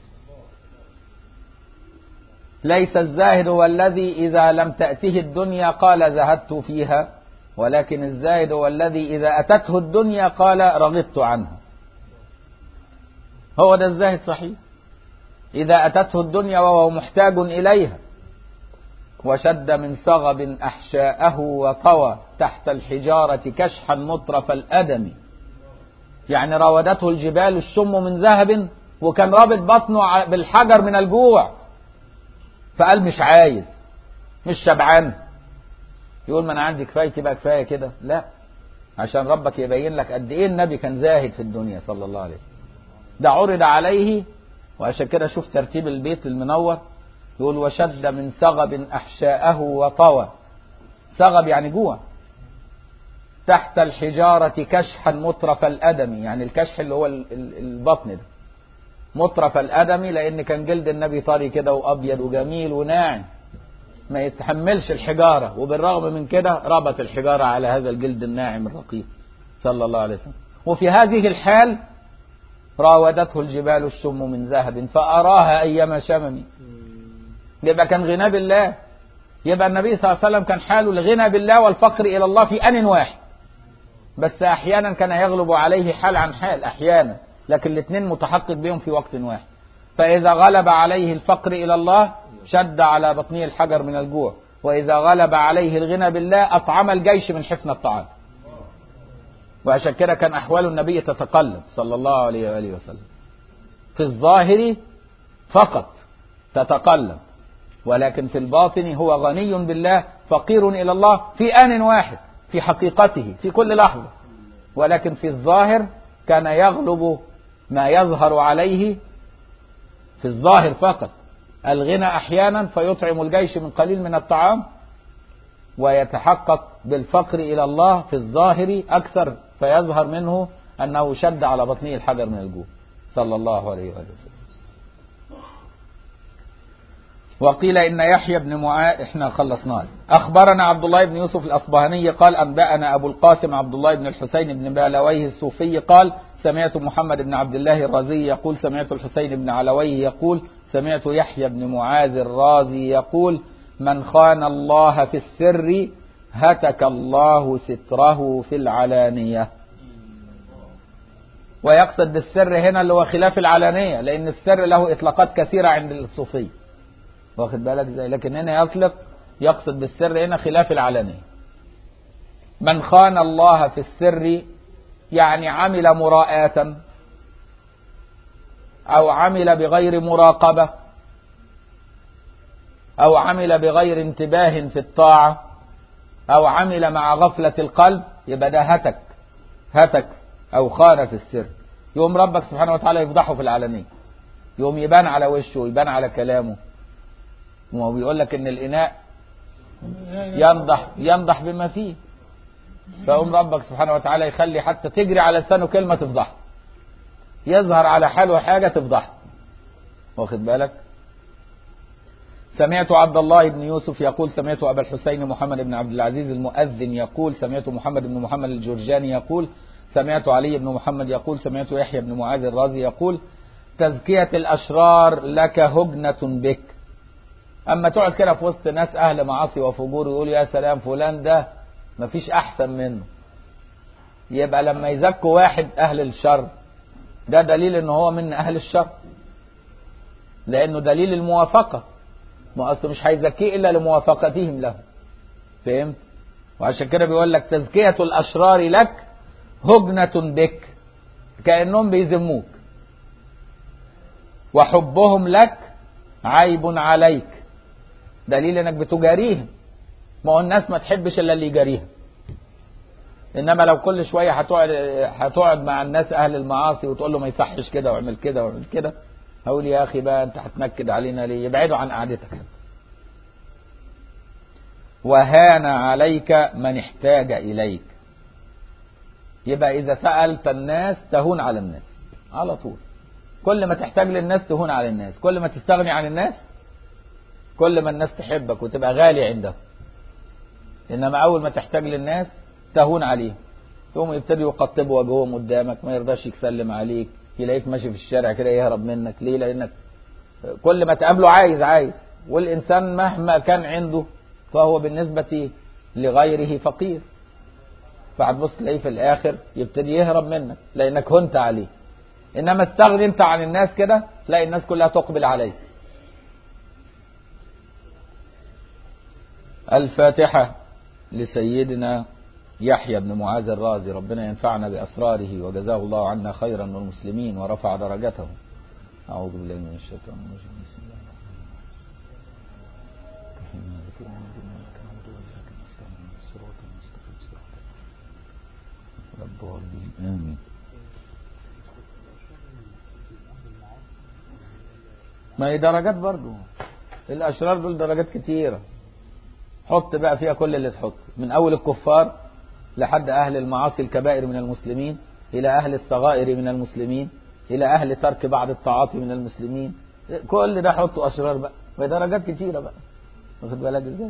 ليس الزاهد هو الذي إذا لم تأته الدنيا قال زهدت فيها، ولكن الزاهد هو الذي إذا أتته الدنيا قال رغبت عنها. هو ده الزاهد صحيح، إذا أتته الدنيا وهو محتاج إليها. وشد من صغب أحشاءه وطوى تحت الحجارة كشحا مطرف الأدم، يعني راودته الجبال الشم من ذهب، وكان رابط بطنه بالحجر من الجوع، فقال مش عايز، مش شبعان، يقول ما أنا عندي كفايتي بقى، كفاية كده، لا، عشان ربك يبين لك قد إيه النبي كان زاهد في الدنيا صلى الله عليه وسلم. ده عرض عليه، وعشان كده شوف ترتيب البيت المنور، يقول وشد من صغب أحشاءه وطوى، صغب يعني جوع، تحت الحجارة كشحا مطرف الأدم، يعني الكشح اللي هو البطن ده، مطرف الأدم، لأن كان جلد النبي طري كده وأبيض وجميل وناعم ما يتحملش الحجارة، وبالرغم من كده ربط الحجارة على هذا الجلد الناعم الرقيق صلى الله عليه وسلم. وفي هذه الحال راودته الجبال الشم من ذهب فأراها أيما شمم. يبقى كان غنى بالله، يبقى النبي صلى الله عليه وسلم كان حاله الغنى بالله والفقر إلى الله في آن واحد، بس أحيانا كان يغلب عليه حال عن حال أحيانا، لكن الاثنين متحقق بهم في وقت واحد. فإذا غلب عليه الفقر إلى الله شد على بطنه الحجر من الجوع، وإذا غلب عليه الغنى بالله أطعم الجيش من حفن الطعام. وعشان كده كان أحوال النبي تتقلب صلى الله عليه وآله وسلم، في الظاهر فقط تتقلب، ولكن في الباطن هو غني بالله فقير إلى الله في آن واحد في حقيقته في كل لحظة، ولكن في الظاهر كان يغلب ما يظهر عليه في الظاهر فقط الغنى أحيانا فيطعم الجيش من قليل من الطعام، ويتحقق بالفقر إلى الله في الظاهر أكثر فيظهر منه أنه شد على بطنه الحجر من الجوع صلى الله عليه وآله وسلم. وقيل إن يحيى بن معاذ احنا خلصناه. أخبرنا عبد الله بن يوسف الأصبهاني قال أنبأنا أبو القاسم عبد الله بن الحسين بن بالويه الصوفي قال سمعت محمد بن عبد الله الرازي يقول سمعت الحسين بن علويه يقول سمعت يحيى بن معاذ الرازي يقول من خان الله في السر هتك الله ستره في العلانية. ويقصد بالسر هنا اللي هو خلاف العلانية، لأن السر له إطلاقات كثيرة عند الصوفية، واخد بالك ازاي، لكن هنا يقصد بالسر هنا خلاف العلانية. من خان الله في السر يعني عمل مراءة أو عمل بغير مراقبة أو عمل بغير انتباه في الطاعة أو عمل مع غفلة القلب، يبقى ده هتك أو خان في السر، يوم ربك سبحانه وتعالى يفضحه في العلانية، يوم يبان على وشه ويبان على كلامه. وهو بيقول لك إن الإناء ينضح بما فيه، فيقوم ربك سبحانه وتعالى يخلي حتى تجري على لسانه كلمة تفضحه، يظهر على حاله حاجة تفضحه، واخد بالك. سمعت عبد الله بن يوسف يقول سمعت أبا الحسين محمد بن عبد العزيز المؤذن يقول سمعت محمد بن محمد الجرجاني يقول سمعت علي بن محمد يقول سمعت يحيى بن معاذ الرازي يقول تزكية الأشرار لك هجنة بك. أما تقعد كده في وسط ناس أهل معاصي وفجور ويقول يا سلام فلان ده مفيش أحسن منه، يبقى لما يزكوا واحد أهل الشر ده دليل إنه هو من أهل الشر، لأنه دليل الموافقة، ما أصله مش هيزكيه إلا لموافقتهم له، فهمت؟ وعشان كده بيقول لك تزكية الأشرار لك هجنة بك، كأنهم بيذموك، وحبهم لك عيب عليك، دليل انك بتجاريهم. ما هو الناس ما تحبش الا اللي يجاريها، انما لو كل شويه هتقعد مع الناس اهل المعاصي وتقول له ما يصحش كده واعمل كده واعمل كده، هقول يا اخي بقى انت هتنكد علينا ليه؟ يبعدوا عن قعدتك. وهان عليك من احتاج اليك، يبقى اذا سألت الناس تهون على الناس على طول، كل ما تحتاج للناس تهون على الناس، كل ما تستغني عن الناس كل ما الناس تحبك وتبقى غالي عندهم، انما اول ما تحتاج للناس تهون عليهم، يقوموا يبتدوا يقطبوا وجههم قدامك، ما يرضاش يسلم عليك، يلاقيك ماشي في الشارع كده يهرب منك. ليه؟ لانك كل ما تقابله عايز، والانسان مهما كان عنده فهو بالنسبة لغيره فقير، فهتبص تلاقيه في الاخر يبتدي يهرب منك لانك هنت عليه. انما استغني انت عن الناس كده تلاقي الناس كلها تقبل عليك. الفاتحة لسيدنا يحيى بن معاذ الرازي، ربنا ينفعنا بأسراره وجزاه الله عنا خيرا والمسلمين ورفع درجته. أعوذ بالله من الشيطان الرجيم. بسم الله الرحمن الرحيم. آمين. ما هي درجات برضو، الأشرار دول درجات كتيرة، حط بقى فيها كل اللي تحط، من أول الكفار لحد أهل المعاصي الكبائر من المسلمين إلى أهل الصغائر من المسلمين إلى أهل ترك بعض الطاعات من المسلمين. كل ده حطوا أشرار بقى بدرجات كتيرة بقى، واخد بالك ازاي.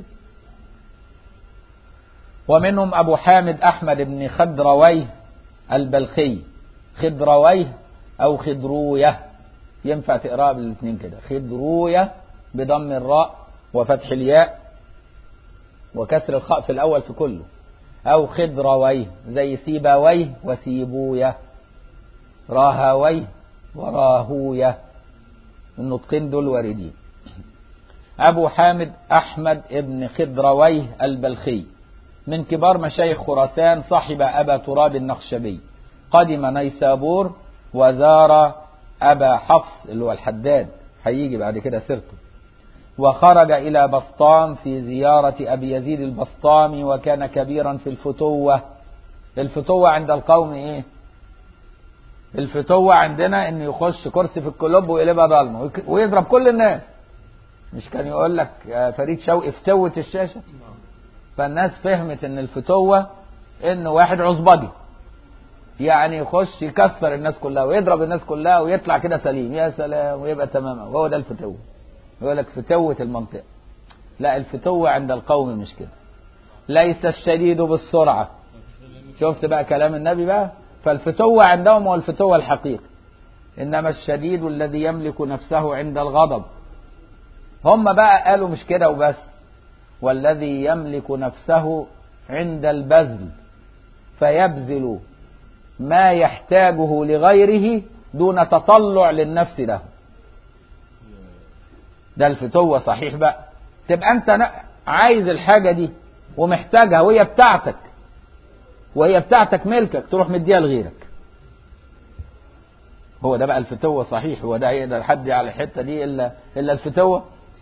ومنهم أبو حامد أحمد بن خضرويه البلخي، خضرويه أو خضروية، ينفع تقرأ بالاثنين كده، خضروية بضم الراء وفتح الياء وكسر الخاء في الأول في كله، أو خضرويه زي سيباويه وسيبوية، راهويه وراهوية، النطقين دول واردين. أبو حامد أحمد بن خضرويه البلخي من كبار مشايخ خراسان، صاحب أبا تراب النخشبي، قدم نيسابور وزار أبا حفص اللي هو الحداد، هيجي بعد كده سيرته، وخرج إلى بسطام في زيارة أبي يزيد البسطامي، وكان كبيرا في الفتوة. الفتوة عند القوم إيه؟ الفتوة عندنا إنه يخش كرسي في الكلوب ويقلبها ضلمة ويضرب كل الناس. مش كان يقول لك فريد شوقي فتوة الشاشة؟ فالناس فهمت إن الفتوة إنه واحد عصبجي، يعني يخش يكسر الناس كلها ويضرب الناس كلها ويطلع كده سليم، يا سلام، ويبقى تمام. وهو ده الفتوة، يقول لك فتوة المنطقة. لا، الفتوة عند القوم مش كده. ليس الشديد بالسرعة. شفت بقى كلام النبي بقى؟ فالفتوة عندهم هو الفتوة الحقيقي، إنما الشديد الذي يملك نفسه عند الغضب. هم بقى قالوا مش كده وبس، والذي يملك نفسه عند البذل فيبذل ما يحتاجه لغيره دون تطلع للنفس له. ده الفتوة صحيح بقى. تبقى انت عايز الحاجة دي ومحتاجها وهي بتاعتك ملكك، تروح مديها لغيرك. هو ده بقى الفتوة صحيح. هو ده يقدر حد على الحتة دي إلا الفتوة؟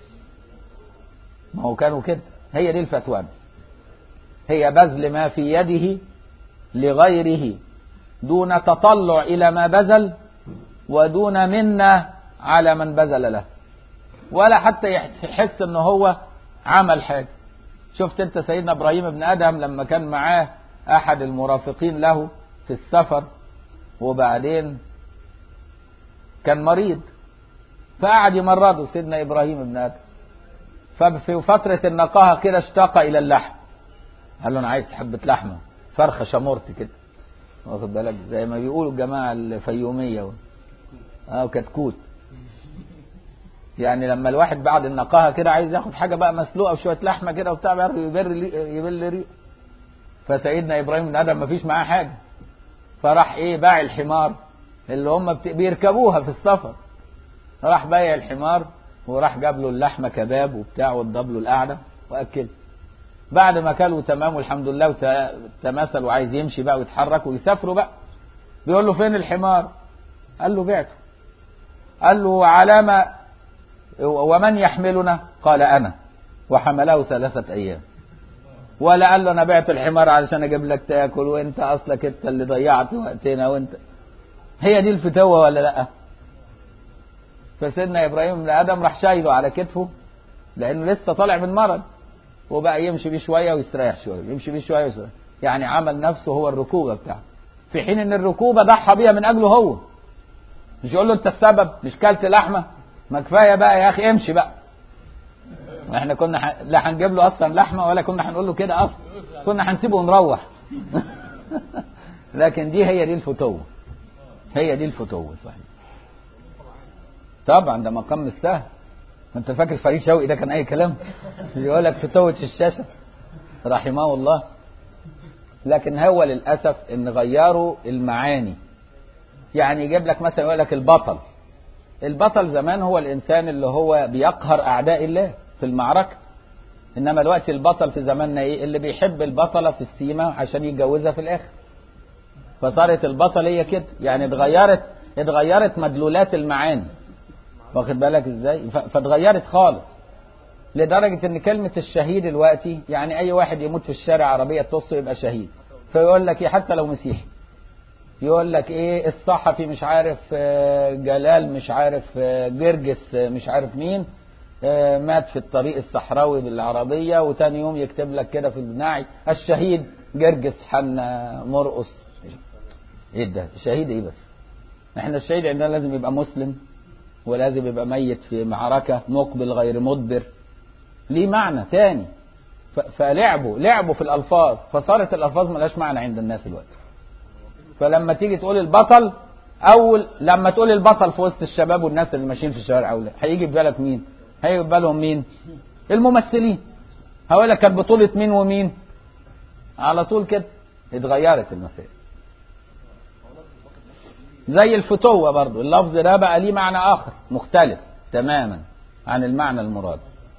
ما هو كانوا كده. هي دي الفتوى، هي بذل ما في يده لغيره دون تطلع إلى ما بذل، ودون منة على من بذل له، ولا حتى يحس انه هو عمل حاجة. شفت انت سيدنا ابراهيم بن ادهم لما كان معاه احد المرافقين له في السفر، وبعدين كان مريض فقعد يمرضه سيدنا ابراهيم بن ادهم، ففي فترة النقاهة كده اشتاق الى اللحم، قال له انا عايز حبة لحمة، فرخة شمورت كده، واخد بالك زي ما بيقولوا الجماعة الفيومية كتكوت. يعني لما الواحد بعد النقاهة كده عايز ياخد حاجة بقى مسلوقة وشوية لحمة كده وبتاع، بيعرف يبل ريق. فسيدنا إبراهيم بن آدم مفيش معاه حاجة، فراح باع الحمار اللي هم بيركبوها في السفر، راح بايع الحمار وراح جاب له اللحمة كباب وبتاع وضب له القعدة وأكل. بعد ما كلوا تمام والحمد لله وتماثل وعايز يمشي بقى ويتحرك ويسافروا بقى، بيقول له فين الحمار؟ قال له بعته. قال له علامة ومن يحملنا؟ قال أنا، وحمله 3 أيام. ولا قال له أنا بعت الحمار علشان أجيب لك تاكل، وأنت أصلك أنت اللي ضيعت وقتنا وأنت. هي دي الفتوة ولا لأ؟ فسيدنا إبراهيم بن آدم راح شايله على كتفه لأنه لسه طالع من مرض، وبقى يمشي بيه شوية ويستريح شوية، يمشي بيه شوية ويستريح، يعني عمل نفسه هو الركوبة بتاعه، في حين إن الركوبة ضحى بيها من أجله هو. مش يقول له أنت السبب، مش كلت لحمة، ما كفاية بقى يا أخي امشي بقى. احنا كنا لا هنجيب له اصلا لحمه ولا كنا هنقول له كده اصلا، كنا هنسيبه ونروح. لكن دي هي دي الفتوه، هي دي الفتوه صحيح. طبعا ده مقام مش سهل. انت فاكر فريد شوقي ده كان اي كلام؟ يقول لك فتوه الشاشه رحمه الله. لكن هو للاسف ان غيروا المعاني. يعني يجيب لك مثلا يقول لك البطل زمان هو الانسان اللي هو بيقهر اعداء الله في المعركة، انما دلوقتي البطل في زماننا ايه؟ اللي بيحب البطلة في السيما عشان يتجوزها في الاخر. فصارت البطل هي كده، يعني اتغيرت مدلولات المعاني، واخد بالك ازاي؟ فاتغيرت خالص، لدرجة ان كلمة الشهيد دلوقتي يعني اي واحد يموت في الشارع عربية تصه يبقى شهيد. فيقول لك حتى لو مسيحي يقول لك الصحفي مش عارف جلال مش عارف جرجس مش عارف مين مات في الطريق الصحراوي بالعربية، وتاني يوم يكتب لك كده في الناعي الشهيد جرجس حنا مرقص. ايه ده شهيد ايه بس؟ احنا الشهيد عندنا لازم يبقى مسلم، ولازم يبقى ميت في معركة، مقبل غير مدبر، ليه معنى تاني. فلعبوا في الألفاظ، فصارت الألفاظ ملهاش معنى عند الناس دلوقتي. فلما تيجي تقول البطل، لما تقول البطل في وسط الشباب والناس اللي ماشيين في الشوارع، هيجي في بالك مين؟ هيجي في بالهم مين؟ الممثلين. هقول لك كانت بطولة مين ومين؟ على طول كده اتغيرت المسائل. زي الفتوة برضو، اللفظ ده بقى ليه معنى آخر مختلف تماما عن المعنى المراد.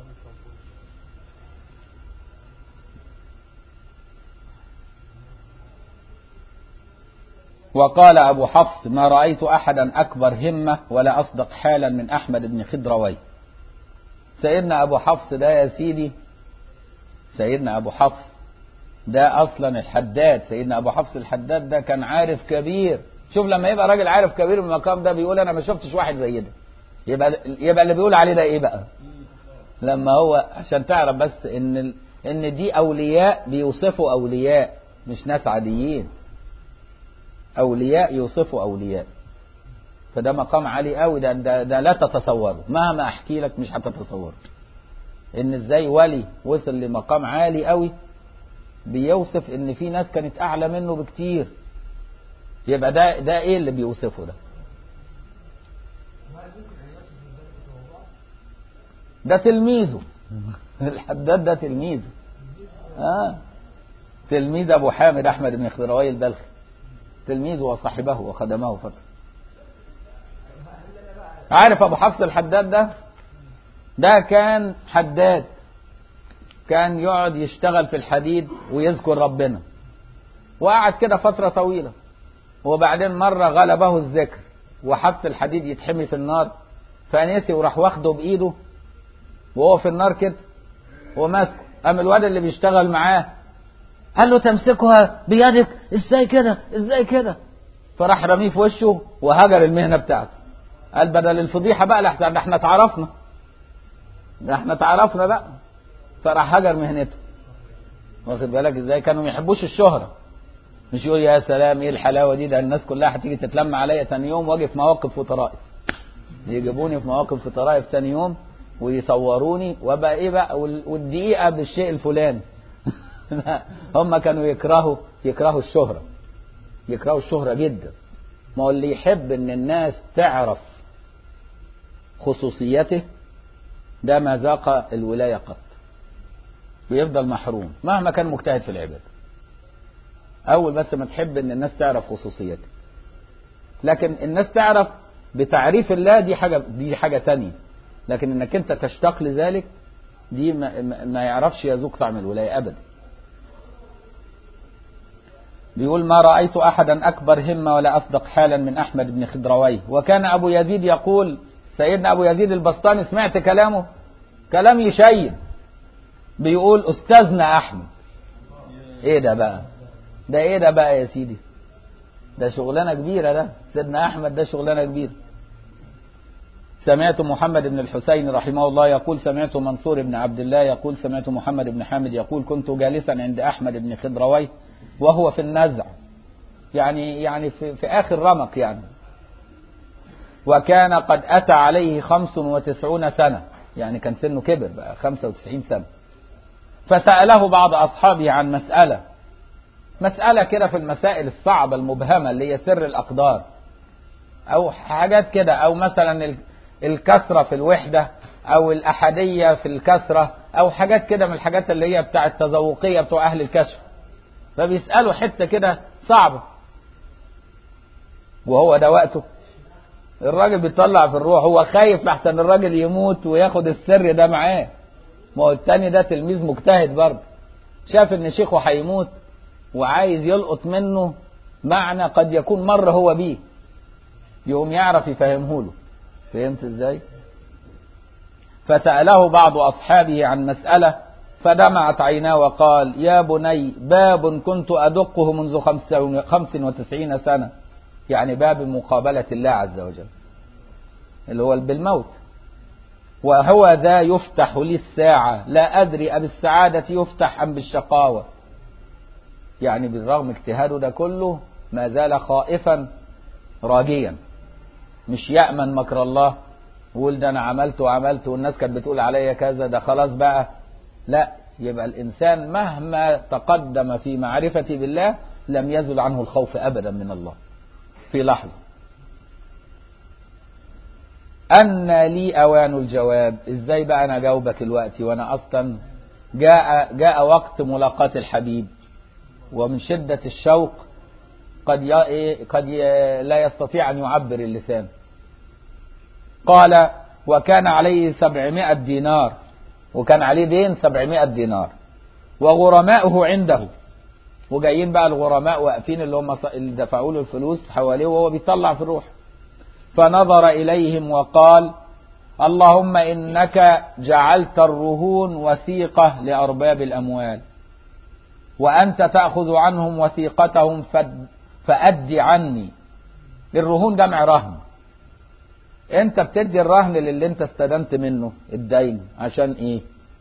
وقال أبو حفص: ما رأيت أحدا أكبر همة ولا أصدق حالا من أحمد بن خضروي. سيدنا أبو حفص ده يا سيدي، سيدنا أبو حفص ده أصلا الحداد. سيدنا أبو حفص الحداد ده كان عارف كبير. شوف لما يبقى راجل عارف كبير من المقام ده بيقول أنا ما شفتش واحد زي ده، يبقى اللي بيقول عليه ده إيه بقى؟ لما هو عشان تعرف بس إن دي أولياء بيوصفوا أولياء، مش ناس عاديين. أولياء يوصفوا أولياء، فده مقام عالي قوي. ده لا تتصوره، مهما أحكي لك مش هتتصور إن إزاي ولي وصل لمقام عالي قوي بيوصف إن في ناس كانت أعلى منه بكتير. يبقى ده إيه اللي بيوصفه ده؟ ده تلميذه. الحداد ده تلميذه. تلميذ أبو حامد أحمد بن خضروي البلخي، تلميذه وصاحبه وخدمه فترة. عارف أبو حفص الحداد ده كان حداد، كان يقعد يشتغل في الحديد ويذكر ربنا، وقعد كده فترة طويلة، وبعدين مرة غلبه الذكر وحط الحديد يتحمي في النار، فنسي وراح واخده بإيده وهو في النار كده وماسكه. قام الواد اللي بيشتغل معاه قال له: تمسكها بيدك ازاي كده ازاي كده؟ فراح رميه في وشه وهجر المهنة بتاعته. قال: بدل الفضيحة بقى لحسن ده احنا اتعرفنا، بقى. فراح هجر مهنته. واخد بالك ازاي؟ كانوا ما يحبوش الشهرة، مش يقول يا سلام ايه الحلاوة دي، ده الناس كلها هتيجي تتلم عليا تاني يوم واجي في مواقف وطرائف، يجيبوني في مواقف وطرائف تاني يوم ويصوروني وابقى ايه بقى، والدقيقة بالشيء الفلاني. هم كانوا يكرهوا الشهرة، يكرهوا الشهرة جدا. ما هو اللي يحب ان الناس تعرف خصوصيته ده ما ذاق الولاية قط، بيفضل محروم مهما كان مجتهد في العبادة. اول بس ما تحب ان الناس تعرف خصوصيته، لكن الناس تعرف بتعريف الله دي حاجة تانية، لكن انك انت تشتاق لذلك دي ما يعرفش يذوق طعم الولاية ابدا. بيقول: ما رأيت أحدا أكبر همة ولا أصدق حالا من أحمد بن خضروي. وكان أبو يزيد يقول، سيدنا أبو يزيد البسطامي سمعت كلامه، كلام يشيب، بيقول: أستاذنا أحمد. إيه ده بقى؟ إيه ده بقى يا سيدي؟ ده شغلانة كبيرة، ده سيدنا أحمد ده شغلانة كبيرة. سمعت محمد بن الحسين رحمه الله يقول: سمعت منصور بن عبد الله يقول: سمعت محمد بن حامد يقول: كنت جالسا عند أحمد بن خضروي وهو في النزع، يعني في آخر رمق يعني، وكان قد أتى عليه 95 سنة، يعني كان سنه كبر بقى 95 سنة. فسأله بعض أصحابه عن مسألة كده في المسائل الصعبة المبهمة اللي هي سر الأقدار أو حاجات كده، أو مثلا الكسرة في الوحدة أو الأحدية في الكسرة أو حاجات كده من الحاجات اللي هي بتاع التذوقية بتوع أهل الكشف. فبيسألوا حتة كده صعبة، وهو ده وقته. الراجل بيطلع في الروح، هو خايف لحسن الراجل يموت وياخد السر ده معاه. ما هو التاني ده تلميذ مجتهد برضه، شاف ان شيخه هيموت وعايز يلقط منه معنى قد يكون مر هو بيه، يقوم يعرف يفهمه له. فهمت ازاي؟ فسأله بعض أصحابه عن مسألة فدمعت عيناه وقال: يا بني، باب كنت أدقه منذ 95 سنة، يعني باب مقابلة الله عز وجل اللي هو بالموت، وهو ذا يفتح لي الساعة، لا أدري أبالسعادة يفتح أم بالشقاوة. يعني بالرغم اجتهاده ده كله ما زال خائفا راجيا، مش يأمن مكر الله ويقول ده أنا عملت وعملت والناس كانت بتقول عليا كذا، ده خلاص بقى. لا، يبقى الإنسان مهما تقدم في معرفة بالله لم يزل عنه الخوف أبدا من الله في لحظة. أن لي أوان الجواب، إزاي بقى أنا أجاوبك الوقت وأنا أصلا جاء وقت ملاقاة الحبيب، ومن شدة الشوق قد لا يستطيع أن يعبر اللسان. قال وكان عليه 700 دينار، وكان عليه دين 700 دينار، وغرماؤه عنده، وجايين بقى الغرماء واقفين اللي دفعوا له الفلوس حواليه وهو بيطلع في الروح. فنظر إليهم وقال اللهم إنك جعلت الرهون وثيقة لأرباب الأموال، وأنت تأخذ عنهم وثيقتهم فأد عني. الرهون جمع رهن، انت بتدي الرهن للي انت استدنت منه الدين عشان ايه؟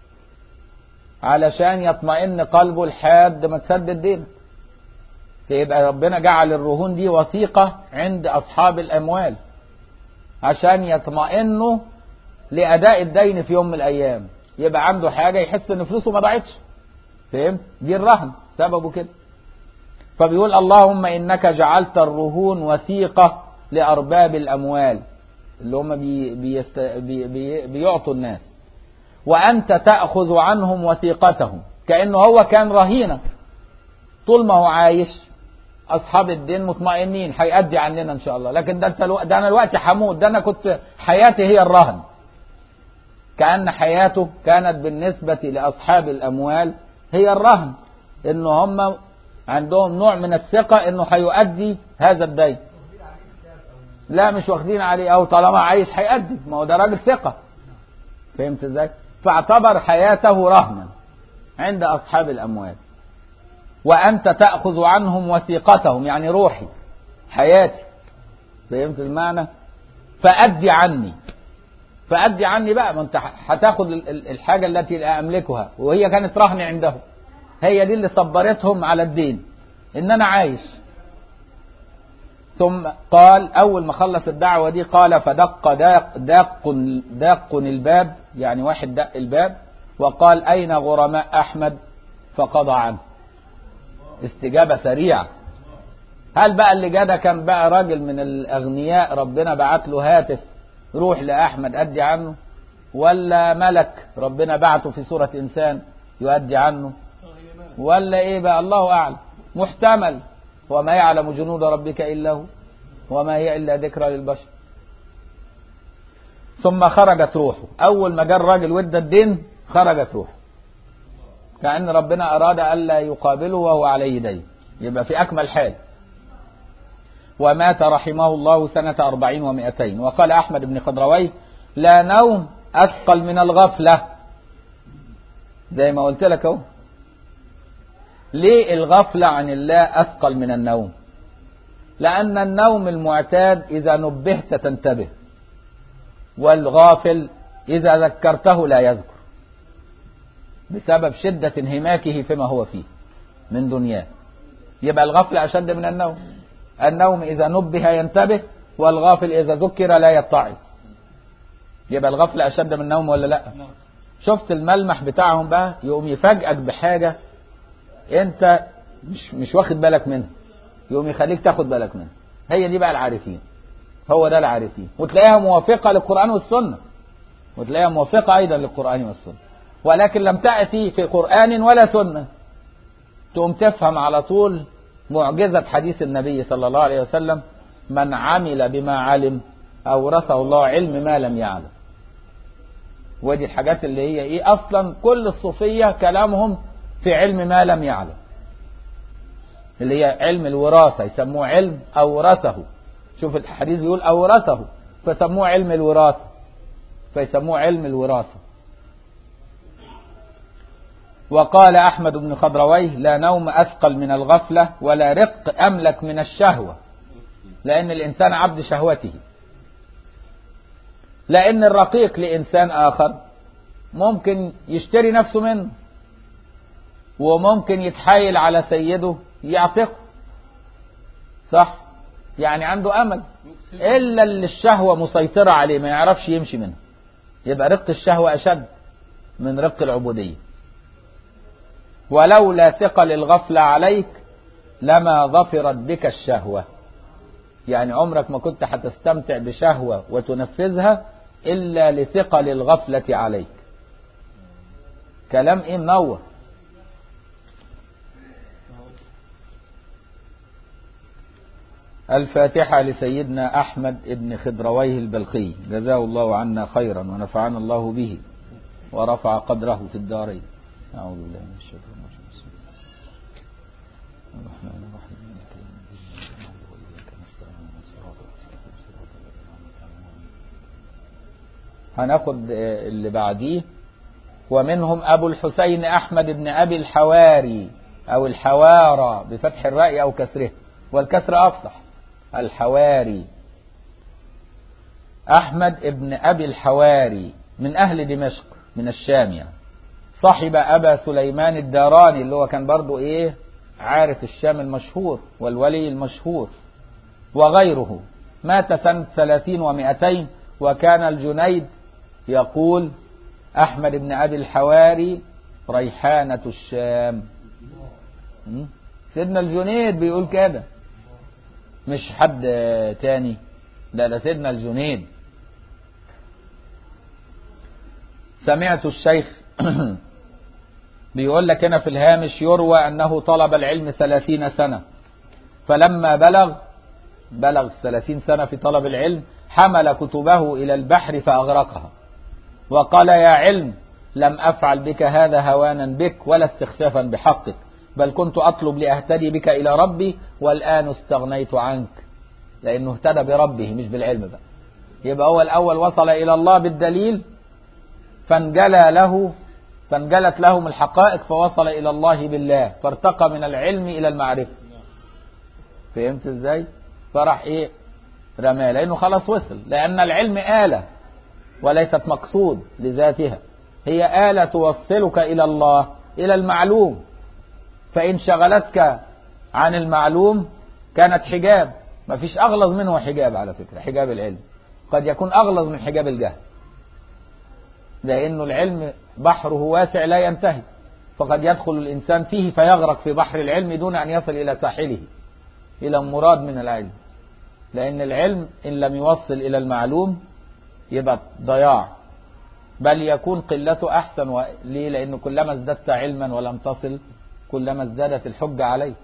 علشان يطمئن قلبه لحد ما تسدد دينك. فيبقى ربنا جعل الرهون دي وثيقة عند أصحاب الأموال عشان يطمئنوا لأداء الدين في يوم من الأيام، يبقى عنده حاجة يحس ان فلوسه ما ضاعتش. فهمت؟ دي الرهن سببه كده. فبيقول اللهم إنك جعلت الرهون وثيقة لأرباب الأموال اللي هم بيعطوا الناس، وأنت تأخذ عنهم وثيقتهم، كأنه هو كان رهينة طول ما هو عايش. أصحاب الدين مطمئنين هيأدي عننا إن شاء الله، لكن ده أنا دلوقتي هموت، ده أنا كنت حياتي هي الرهن. كأن حياته كانت بالنسبة لأصحاب الأموال هي الرهن، إنه هم عندهم نوع من الثقة إنه هيؤدي هذا الدين. لا مش واخدين عليه، أو طالما عايش هيأدي، ما هو ده راجل ثقة. فهمت إزاي؟ فاعتبر حياته رهنا عند أصحاب الأموال. وأنت تأخذ عنهم وثيقتهم، يعني روحي حياتي. فهمت المعنى؟ فأدي عني، فأدي عني بقى، ما أنت هتاخد الحاجة التي لا أملكها، وهي كانت رهن عندهم، هي دي اللي صبرتهم على الدين إن أنا عايش. ثم قال أول ما خلص الدعوة دي قال فدق داق الباب، يعني واحد دق الباب وقال أين غرماء أحمد؟ فقضى عنه. استجابة سريعة. هل بقى اللي جاده كان بقى راجل من الأغنياء ربنا بعت له هاتف روح لأحمد أدي عنه، ولا ملك ربنا بعته في صورة إنسان يؤدي عنه، ولا إيه بقى؟ الله أعلم. محتمل، وما يعلم جنود ربك إلا هو وما هي إلا ذكرى للبشر. ثم خرجت روحه. أول ما جاء الراجل ودى الدين خرجت روحه، كأن ربنا أراد ألا يقابله وهو عليه دين، يبقى في أكمل حال. ومات رحمه الله سنة 40 و200. وقال أحمد بن خضرويه لا نوم أثقل من الغفلة. زي ما قلت لك اهو. ليه الغفلة عن الله أثقل من النوم؟ لأن النوم المعتاد إذا نبهت تنتبه، والغافل إذا ذكرته لا يذكر بسبب شدة انهماكه فيما هو فيه من دنياه. يبقى الغفلة أشد من النوم. النوم إذا نبه ينتبه، والغافل إذا ذكر لا يتعظ. يبقى الغفلة أشد من النوم ولا لا؟ شفت الملمح بتاعهم بقى؟ يقوم يفاجئك بحاجة انت مش واخد بالك منها، يقوم يخليك تاخد بالك منها. هي دي بقى العارفين، هو ده العارفين. وتلاقيها موافقة للقرآن والسنة، وتلاقيها موافقة أيضا للقرآن والسنة، ولكن لم تأتي في قرآن ولا سنة. تقوم تفهم على طول معجزة حديث النبي صلى الله عليه وسلم من عمل بما علم أورثه الله علم ما لم يعلم. ودي الحاجات اللي هي ايه اصلا كل الصوفية كلامهم في علم ما لم يعلم، اللي هي علم الوراثة، يسموه علم أورثه. شوف الحديث بيقول أورثه، فسموه علم الوراثة، فيسموه علم الوراثة. وقال أحمد بن خضرويه لا نوم أثقل من الغفلة ولا رق أملك من الشهوة، لأن الإنسان عبد شهوته. لأن الرقيق لإنسان آخر ممكن يشتري نفسه منه، وممكن يتحايل على سيده يعتقه، صح؟ يعني عنده أمل، إلا اللي الشهوة مسيطرة عليه ما يعرفش يمشي منها، يبقى رق الشهوة أشد من رق العبودية. ولولا ثقل الغفلة عليك لما ظفرت بك الشهوة، يعني عمرك ما كنت هتستمتع بشهوة وتنفذها إلا لثقل الغفلة عليك. كلام إيه منور. الفاتحة لسيدنا أحمد ابن خضرويه البلخي، جزاه الله عنا خيرا ونفعنا الله به ورفع قدره في الدارين. أعوذ بالله من الشيطان الرجيم. الرحمن الرحيم مالك يوم الدين إياك نعبد وإياك نستعين الصراط المستقيم صراط الذين أنعمت عليهم. هناخد اللي بعديه. ومنهم أبو الحسين أحمد بن أبي الحواري أو الحوارى بفتح الراء أو كسره، والكسر أفصح، الحواري. أحمد ابن أبي الحواري من أهل دمشق من الشام، يعني صاحب أبا سليمان الداراني اللي هو كان برضو إيه عارف الشام المشهور والولي المشهور وغيره. مات سنة 30 و200. وكان الجنيد يقول أحمد بن أبي الحواري ريحانة الشام. سيدنا الجنيد بيقول كده، مش حد تاني، ده سيدنا الجنيد. سمعت الشيخ بيقول لك هنا في الهامش يروى أنه طلب العلم 30 سنة، فلما بلغ 30 سنة في طلب العلم حمل كتبه إلى البحر فأغرقها، وقال يا علم لم أفعل بك هذا هوانا بك ولا استخفافا بحقك، بل كنت أطلب لأهتدي بك إلى ربي والآن استغنيت عنك. لأنه اهتدى بربه مش بالعلم بقى. يبقى هو الأول وصل إلى الله بالدليل فانجلت لهم الحقائق فوصل إلى الله بالله، فارتقى من العلم إلى المعرفة. فهمت ازاي؟ فراح ايه رماه، لأنه خلاص وصل، لأن العلم آلة وليست مقصود لذاتها، هي آلة توصلك إلى الله إلى المعلوم. فإن شغلتك عن المعلوم كانت حجاب. ما فيش أغلظ منه حجاب على فكرة، حجاب العلم قد يكون أغلظ من حجاب الجهل، لأنه العلم بحره واسع لا ينتهي، فقد يدخل الإنسان فيه فيغرق في بحر العلم دون أن يصل إلى ساحله إلى مراد من العلم. لأن العلم إن لم يوصل إلى المعلوم يبقى ضياع، بل يكون قلته أحسن. ليه؟ لأنه كلما ازددت علما ولم تصل كلما ازدادت الحجة عليك.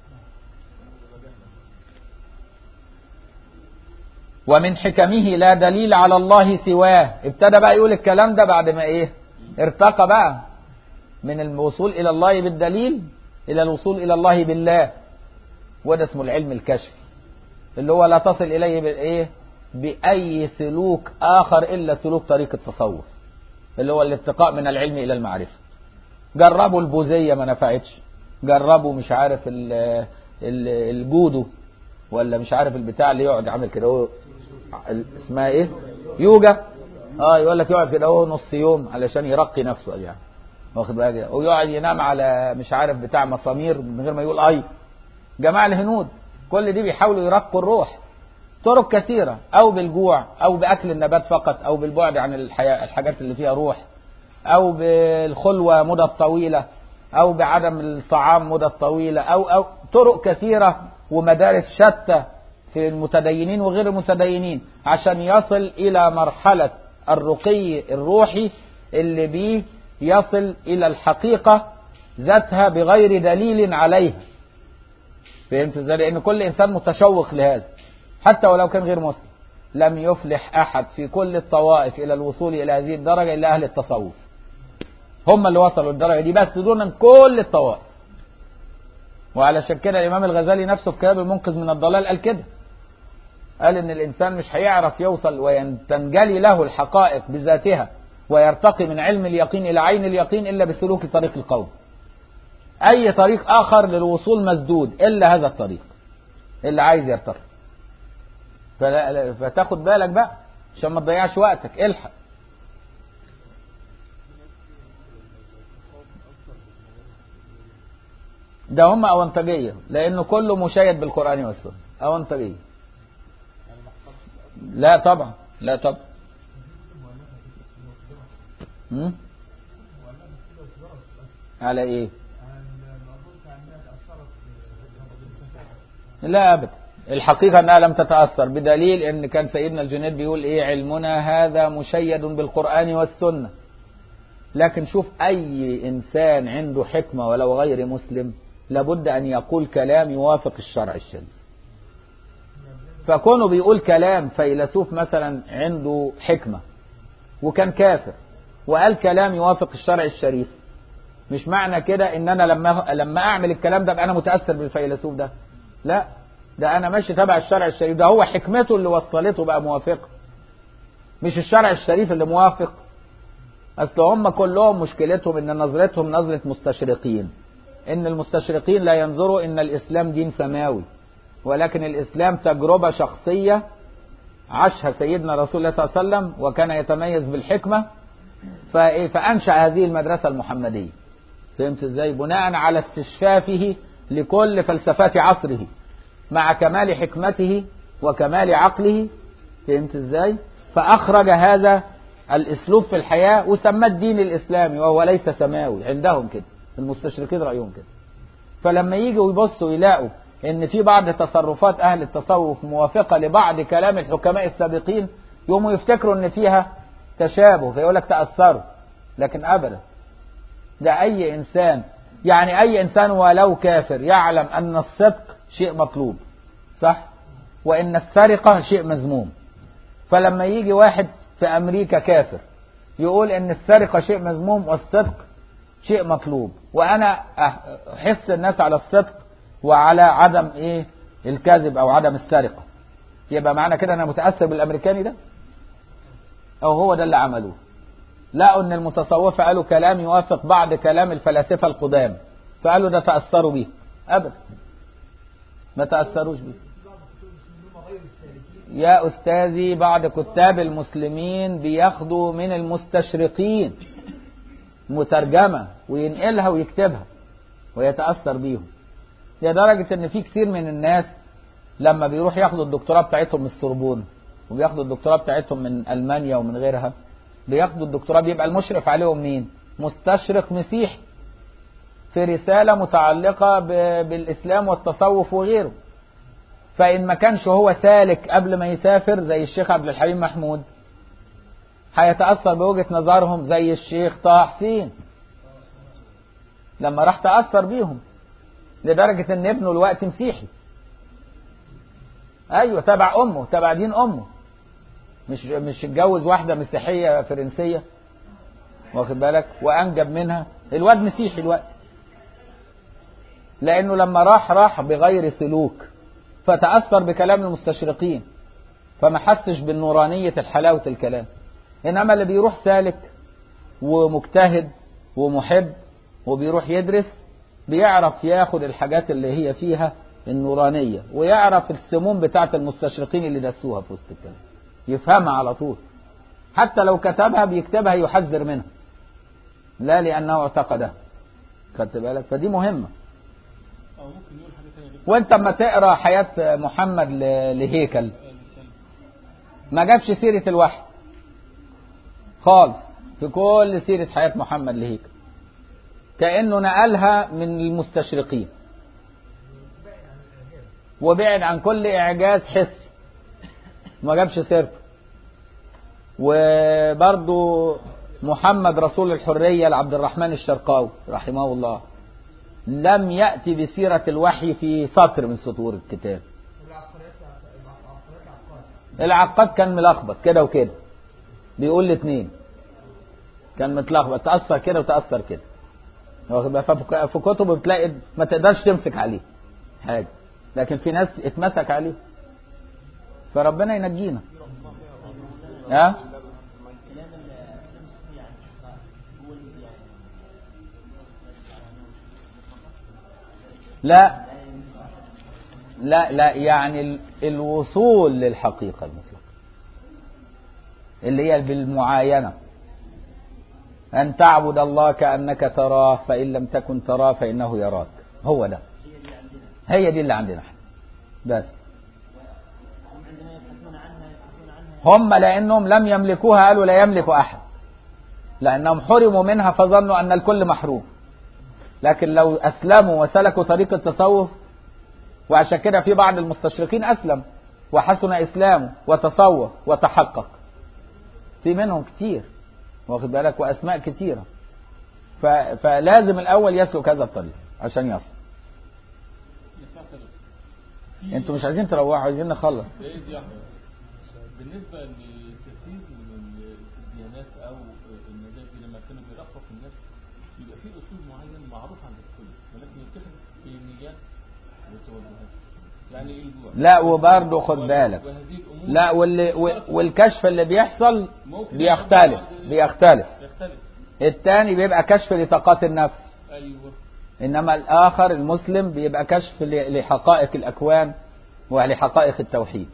ومن حكمه لا دليل على الله سواه. ابتدى بقى يقول الكلام ده بعد ما ايه ارتقى بقى من الوصول إلى الله بالدليل إلى الوصول إلى الله بالله، وده اسمه العلم الكشفي، اللي هو لا تصل إليه بالإيه بأي سلوك آخر إلا سلوك طريق التصوف، اللي هو الارتقاء من العلم إلى المعرفة. جربوا البوذية ما نفعتش، جربوا مش عارف الجودو ولا مش عارف البتاع اللي يقعد عامل كده هو اسمها ايه يوجا، يقول لك يقعد كده هو نص يوم علشان يرقي نفسه يعني، واخد بالك، ويقعد ينام على مش عارف بتاع مسامير من غير ما يقول جماعة الهنود كل دي بيحاولوا يرقوا الروح. طرق كثيرة، او بالجوع او باكل النبات فقط، او بالبعد عن الحاجات اللي فيها روح، او بالخلوة مدة طويلة، او بعدم الطعام مدة طويلة، او طرق كثيرة ومدارس شتى في المتدينين وغير المتدينين عشان يصل الى مرحلة الرقي الروحي اللي بيه يصل الى الحقيقة ذاتها بغير دليل عليها. فهمت ازاي؟ لان كل انسان متشوق لهذا حتى ولو كان غير مسلم. لم يفلح احد في كل الطوائف الى الوصول الى هذه الدرجة الا اهل التصوف، هم اللي وصلوا الدرجة دي بس دون كل الطوائف. وعلشان كده الامام الغزالي نفسه في كتاب المنقذ من الضلال قال كده، قال ان الانسان مش هيعرف يوصل وتنجلي له الحقائق بذاتها ويرتقي من علم اليقين الى عين اليقين الا بسلوك طريق القوم. اي طريق اخر للوصول مسدود الا هذا الطريق اللي عايز يرتقي. فتاخد بالك بقى عشان ما تضيعش وقتك، الحق. ده هم أونطجية، لأنه كله مشايد بالقرآن والسنة، أونطجية لا طبعا، لا طبعا. على ايه؟ لا ابدا، الحقيقة انها لم تتأثر، بدليل ان كان سيدنا الجنيد بيقول ايه: علمنا هذا مشيد بالقرآن والسنة. لكن شوف اي انسان عنده حكمة ولو غير مسلم لابد ان يقول كلام يوافق الشرع الشريف. فكونه بيقول كلام فيلسوف مثلا عنده حكمة وكان كافر وقال كلام يوافق الشرع الشريف، مش معنى كده ان انا لما اعمل الكلام ده انا متأثر بالفيلسوف ده. لا، ده انا ماشي تبع الشرع الشريف، ده هو حكمته اللي وصلته بقى موافقة، مش الشرع الشريف اللي موافق. اصل هم كلهم مشكلتهم ان نظرتهم نظرة مستشرقين، ان المستشرقين لا ينظروا ان الاسلام دين سماوي، ولكن الاسلام تجربة شخصية عاشها سيدنا رسول الله صلى الله عليه وسلم وكان يتميز بالحكمة، فانشأ هذه المدرسة المحمدية. فهمت ازاي؟ بناء على استشفافه لكل فلسفات عصره مع كمال حكمته وكمال عقله. فهمت ازاي؟ فاخرج هذا الاسلوب في الحياة وسماه الدين الاسلامي، وهو ليس سماوي عندهم كده، المستشرقين رأيهم كده. فلما يجوا يبصوا يلاقوا ان في بعض تصرفات اهل التصوف موافقة لبعض كلام الحكماء السابقين، يوموا يفتكروا ان فيها تشابه فيقول لك تأثروا. لكن ابدا، ده اي انسان، يعني اي انسان ولو كافر يعلم ان الصدق شيء مطلوب، صح؟ وان السرقة شيء مذموم. فلما يجي واحد في امريكا كافر يقول ان السرقة شيء مذموم والصدق شيء مطلوب، وانا احس الناس على الصدق وعلى عدم ايه الكذب او عدم السرقة، يبقى معنى كده انا متأثر بالامريكاني ده؟ او هو ده اللي عملوه؟ لقوا ان المتصوفة قالوا كلام يوافق بعض كلام الفلاسفة القدام فقالوا ده تأثروا بيه. ابدا، ما تأثروش بيه يا أستاذي. بعض كتاب المسلمين بياخدوا من المستشرقين مترجمة وينقلها ويكتبها ويتأثر بيهم، لدرجة ان في كثير من الناس لما بيروح ياخدوا الدكتوراه بتاعتهم من السوربون وبياخدوا الدكتوراه بتاعتهم من ألمانيا ومن غيرها، بياخدوا الدكتوراه بيبقى المشرف عليهم مين؟ مستشرق مسيحي في رسالة متعلقة بالإسلام والتصوف وغيره. فإن ما كانش هو سالك قبل ما يسافر زي الشيخ عبد الحليم محمود، هيتأثر بوجهة نظرهم زي الشيخ طه حسين لما راح تأثر بيهم، لدرجة ان ابنه الوقت مسيحي. ايوه، تبع امه، تبع دين امه، مش اتجوز واحدة مسيحية فرنسية، واخد بالك، وانجب منها الواد مسيحي الوقت، لانه لما راح بغير سلوك فتأثر بكلام المستشرقين فما حسش بالنورانية الحلاوة الكلام. انما اللي بيروح سالك ومجتهد ومحب وبيروح يدرس بيعرف ياخد الحاجات اللي هي فيها النورانية، ويعرف السموم بتاعت المستشرقين اللي دسوها في وسط الكلام، يفهمها على طول. حتى لو كتبها بيكتبها يحذر منها، لا لأنه اعتقدها. خدت بالك؟ فدي مهمة. وانت اما تقرأ حياة محمد لهيكل ما جابش سيرة الوحي خالص في كل سيرة حياة محمد لهيكل، كأنه نقلها من المستشرقين وبعد عن كل إعجاز حسي، ما جابش سيرته. وبرضو محمد رسول الحرية لعبد الرحمن الشرقاوي رحمه الله لم يأتي بسيرة الوحي في سطر من سطور الكتاب. العقاد كان ملخبط كده وكده، بيقول الاثنين، كان متلخبط، تأثر كده وتأثر كده. في كتب بتلاقي ما تقدرش تمسك عليه حاجة، لكن في ناس اتمسك عليه، فربنا ينجينا. ها؟ لا لا لا، يعني الوصول للحقيقة المطلقة اللي هي بالمعاينة، أن تعبد الله كأنك تراه فإن لم تكن تراه فإنه يراك. هو ده، هي دي اللي عندنا احنا بس. عندما يبحثون عنها يبحثون هم لأنهم لم يملكوها قالوا لا يملك أحد، لأنهم حرموا منها فظنوا أن الكل محروم. لكن لو أسلموا وسلكوا طريق التصوف، وعشان كده في بعض المستشرقين أسلم وحسن إسلامه وتصوف وتحقق، في منهم كتير واخد بالك، وأسماء كتيرة. فلازم الأول يسلك هذا الطريق عشان يصل. انتوا مش عايزين تروحوا، عايزين نخلص. بالنسبة لكثير من الديانات أو المذاهب لما كانوا بيرققوا الناس يبقى في أسلوب معين معروف عند الكل، ولكن يتخذ في النيات والتوجهات. يعني إيه الجوع؟ لا وبرضه خد بالك، لا والكشف اللي بيحصل بيختلف. الثاني بيبقى كشف لطاقات النفس. أيوه. إنما الآخر المسلم بيبقى كشف لحقائق الأكوان ولحقائق التوحيد.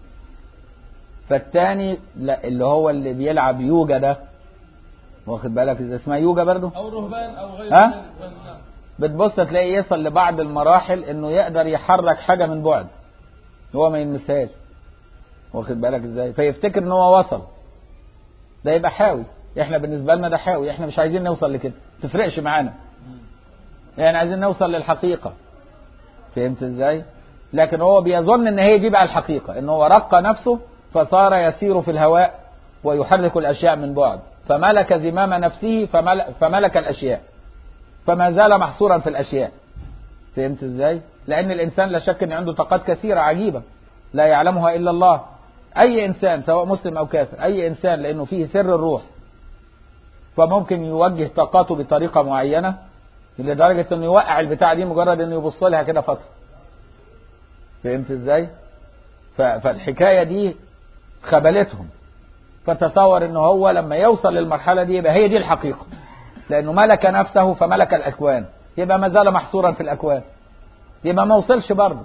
فالثاني اللي هو اللي بيلعب يوجا ده، واخد بالك إذا اسمها يوجا برضه أو رهبان أو غير ذلك، بتبص تلاقي يصل لبعض المراحل إنه يقدر يحرك حاجة من بعد هو ما يلمسهاش، واخد بالك إزاي، فيفتكر إن هو وصل. ده يبقى حاوي. إحنا بالنسبة لنا ده حاوي، إحنا مش عايزين نوصل لكده، تفرقش معانا، يعني عايزين نوصل للحقيقة. فهمت إزاي؟ لكن هو بيظن إن هي دي بقى الحقيقة، إن هو رقى نفسه فصار يسير في الهواء ويحرك الأشياء من بعد، فملك زمام نفسه فملك الأشياء، فما زال محصورا في الأشياء. فهمت إزاي؟ لأن الإنسان لا شك أن عنده طاقات كثيرة عجيبة لا يعلمها إلا الله. أي إنسان سواء مسلم أو كافر، أي إنسان لأنه فيه سر الروح، فممكن يوجه طاقاته بطريقة معينة لدرجة أنه يوقع البتاع دي مجرد أنه يبص لها كده فترة. فهمت إزاي؟ فالحكاية دي خبلتهم، فتصور أنه هو لما يوصل للمرحلة دي يبقى هي دي الحقيقة، لأنه ملك نفسه فملك الأكوان، يبقى ما زال محصورا في الأكوان، يبقى ما وصلش برضه.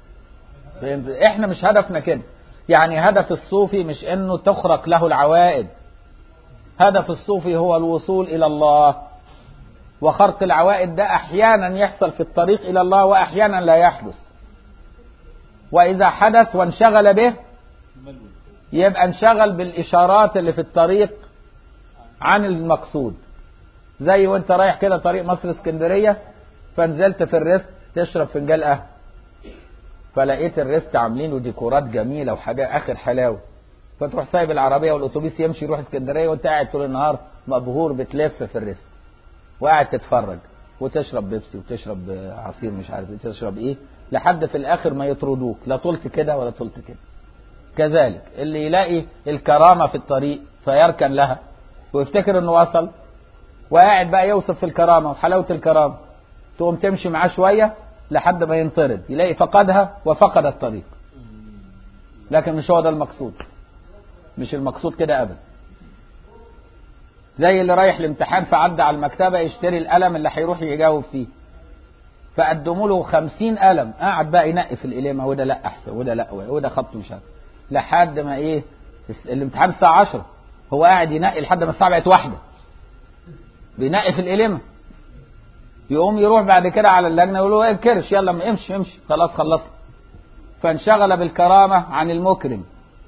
إحنا مش هدفنا كده. يعني هدف الصوفي مش أنه تخرق له العوائد، هدف الصوفي هو الوصول إلى الله. وخرق العوائد ده أحيانا يحصل في الطريق إلى الله وأحيانا لا يحدث. وإذا حدث وانشغل به يبقى انشغل بالإشارات اللي في الطريق عن المقصود. زي وانت رايح كده طريق مصر اسكندرية، فنزلت في الريست تشرب فنجان قهوة، فلقيت الريست عاملينه ديكورات جميلة وحاجة آخر حلاوة، فتروح سايب العربية والأتوبيس يمشي يروح اسكندرية وانت قاعد طول النهار مبهور بتلف في الريست وقاعد تتفرج وتشرب بيبسي وتشرب عصير مش عارف تشرب ايه، لحد في الآخر ما يطردوك، لا طلت كده ولا طلت كده. كذلك اللي يلاقي الكرامة في الطريق فيركن لها ويفتكر انه وصل، وقاعد بقى يوصف في الكرامة وحلاوة الكرامة، تقوم تمشي معاه شوية لحد ما ينطرد، يلاقي فقدها وفقد الطريق. لكن مش هو ده المقصود، مش المقصود كده أبدا. زي اللي رايح الامتحان فعدى على المكتبة يشتري القلم اللي هيروح يجاوب فيه، فقدموا له 50 قلم، قاعد بقى ينقي في القلمة، وده لا أحسن وده لا وده خط مش عارف، لحد ما إيه الامتحان الساعة 10، هو قاعد ينقي لحد ما الساعة بقت 1 بينقي في القلمة. يقوم يروح بعد كده على اللجنة يقول له ايه الكرش، يلا امشي خلاص خلصت. فانشغل بالكرامة عن المكرم.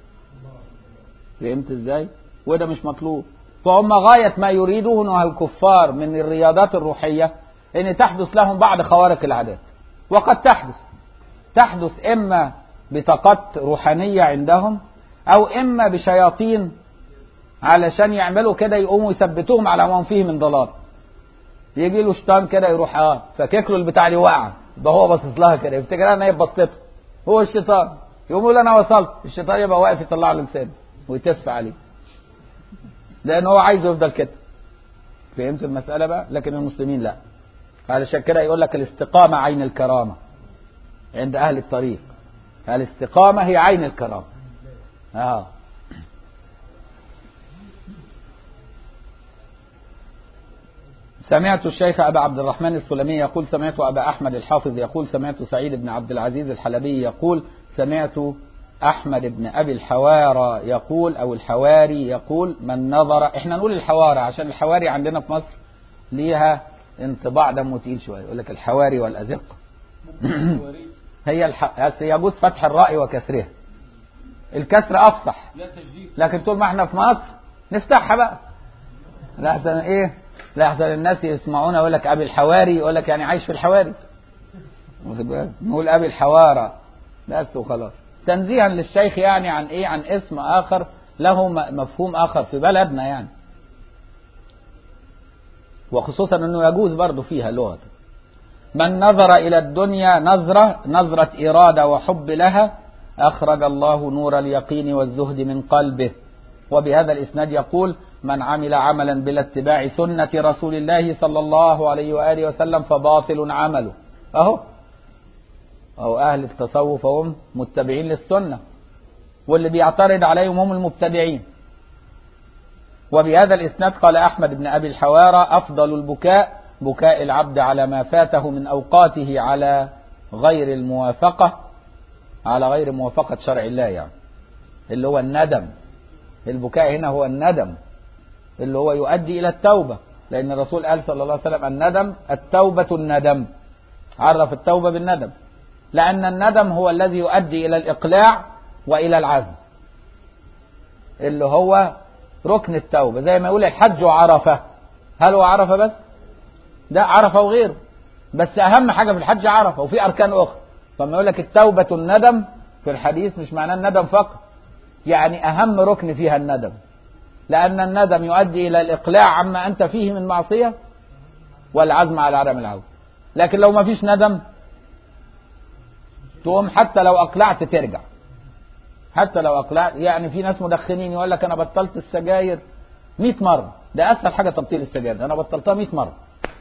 فهمت ازاي؟ وده مش مطلوب. فهم غاية ما يريدونه الكفار من الرياضات الروحية ان تحدث لهم بعض خوارق العادات، وقد تحدث اما بطاقات روحانية عندهم او اما بشياطين علشان يعملوا كده يقوموا يثبتوهم على ما هم فيه من ضلال. يجي له شيطان كده يروح فكك له البتاع دي واقعه، ده هو باصص لها كده يفتكر ان هي بصته، هو الشيطان يقوم يقول انا وصلت، الشيطان يبقى واقف يطلع له لسانه ويتف عليه، لان هو عايزه يفضل كده. فهمت المساله بقى؟ لكن المسلمين لا. علشان كده يقول لك الاستقامه عين الكرامه عند اهل الطريق، الاستقامه هي عين الكرامه. سمعت الشيخ أبا عبد الرحمن السلمي يقول سمعت أبا أحمد الحافظ يقول سمعت سعيد بن عبد العزيز الحلبي يقول سمعت أحمد بن أبي الحوارى يقول أو الحواري يقول من نظر، إحنا نقول الحوارى عشان الحواري عندنا في مصر ليها انطباع دمه تقيل شوية، يقول لك الحواري والأزق. هي يجوز فتح الراء وكسرها، الكسر افصح، لا تجديد. لكن طول ما احنا في مصر نفتحها بقى، لا احسن ايه، لا احسن الناس يسمعونا يقول لك ابي الحواري، يقول لك يعني عايش في الحواري، نقول ابي الحوارى بس وخلاص، تنزيها للشيخ يعني عن ايه، عن اسم اخر له مفهوم اخر في بلدنا يعني، وخصوصا انه يجوز برضه فيها لغة. من نظر الى الدنيا نظرة ارادة وحب لها اخرج الله نور اليقين والزهد من قلبه. وبهذا الاسناد يقول: من عمل عملا بلا اتباع سنة رسول الله صلى الله عليه وآله وسلم فباطل عمله. أهو أهل التصوف هم متبعين للسنة، واللي بيعترض عليهم هم المبتدعين. وبهذا الإسناد قال أحمد بن أبي الحوارى: أفضل البكاء بكاء العبد على ما فاته من أوقاته على غير الموافقة، على غير موافقة شرع الله يعني، اللي هو الندم. البكاء هنا هو الندم اللي هو يؤدي إلى التوبة، لأن الرسول قال صلى الله عليه وسلم: الندم التوبة الندم، عرف التوبة بالندم، لأن الندم هو الذي يؤدي إلى الإقلاع وإلى العزم، اللي هو ركن التوبة. زي ما يقول الحج عرفة، هل هو عرفة بس؟ ده عرفة وغيره، بس أهم حاجة في الحج عرفة، وفي أركان أخرى. فما يقول لك التوبة الندم في الحديث مش معناه الندم فقط، يعني أهم ركن فيها الندم، لأن الندم يؤدي إلى الإقلاع عما أنت فيه من معصية والعزم على عدم العودة. لكن لو ما فيش ندم تقوم حتى لو أقلعت ترجع، حتى لو أقلعت. يعني في ناس مدخنين يقول لك أنا بطلت السجاير 100 مرة، ده أسهل حاجة تبطيل السجاير، أنا بطلتها 100 مرة.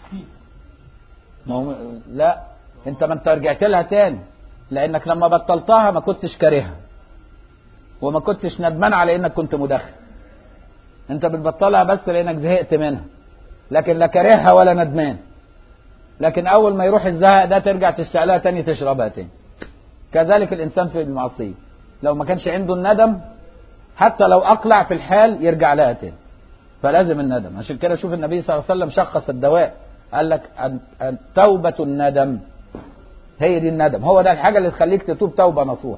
لا، أنت ما أنت رجعت لها تاني، لأنك لما بطلتها ما كنتش كارهها وما كنتش ندمان على إنك كنت مدخن، أنت بتبطلها بس لأنك زهقت منها، لكن لا كارهها ولا ندمان. لكن أول ما يروح الزهق ده ترجع تشتاق لها تاني، تشربها تاني. كذلك الإنسان في المعصية لو ما كانش عنده الندم حتى لو أقلع في الحال يرجع لها تاني، فلازم الندم. عشان كده شوف النبي صلى الله عليه وسلم شخص الدواء، قال لك توبة الندم، هي دي الندم، هو ده الحاجة اللي تخليك تتوب توبة نصوح.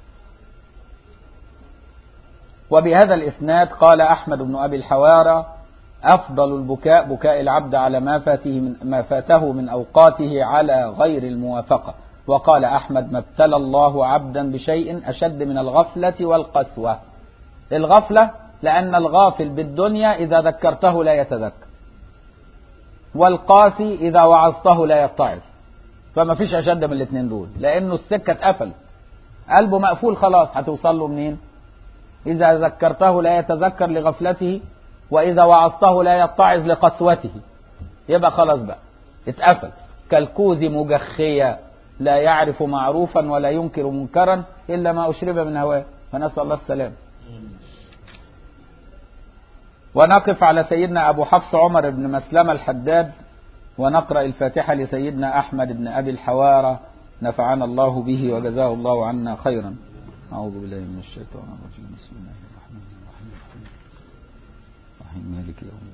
وبهذا الإسناد قال أحمد بن أبي الحوارى: أفضل البكاء بكاء العبد على ما فاته من أوقاته على غير الموافقة. وقال أحمد: ما ابتلى الله عبدا بشيء أشد من الغفلة والقسوة. الغفلة لأن الغافل بالدنيا إذا ذكرته لا يتذكر، والقاسي إذا وعظته لا يتعظ، فما فيش أشد من الاثنين دول، لأنه السكة اتقفل، قلبه مقفول خلاص، هتوصل له منين؟ إذا ذكرته لا يتذكر لغفلته، وإذا وعظته لا يتعظ لقسوته، يبقى خلاص بقى اتقفل. كالكوز مجخيا لا يعرف معروفا ولا ينكر منكرا إلا ما أشرب من هواه، فنسأل الله السلام. ونقف على سيدنا أبو حفص عمر بن مسلمة الحداد، ونقرأ الفاتحة لسيدنا أحمد بن أبي الحوارى، نفعنا الله به وجزاه الله عنا خيرا. أعوذ بالله من الشيطان الرجيم. بسم الله الرحمن الرحيم. مالك يوم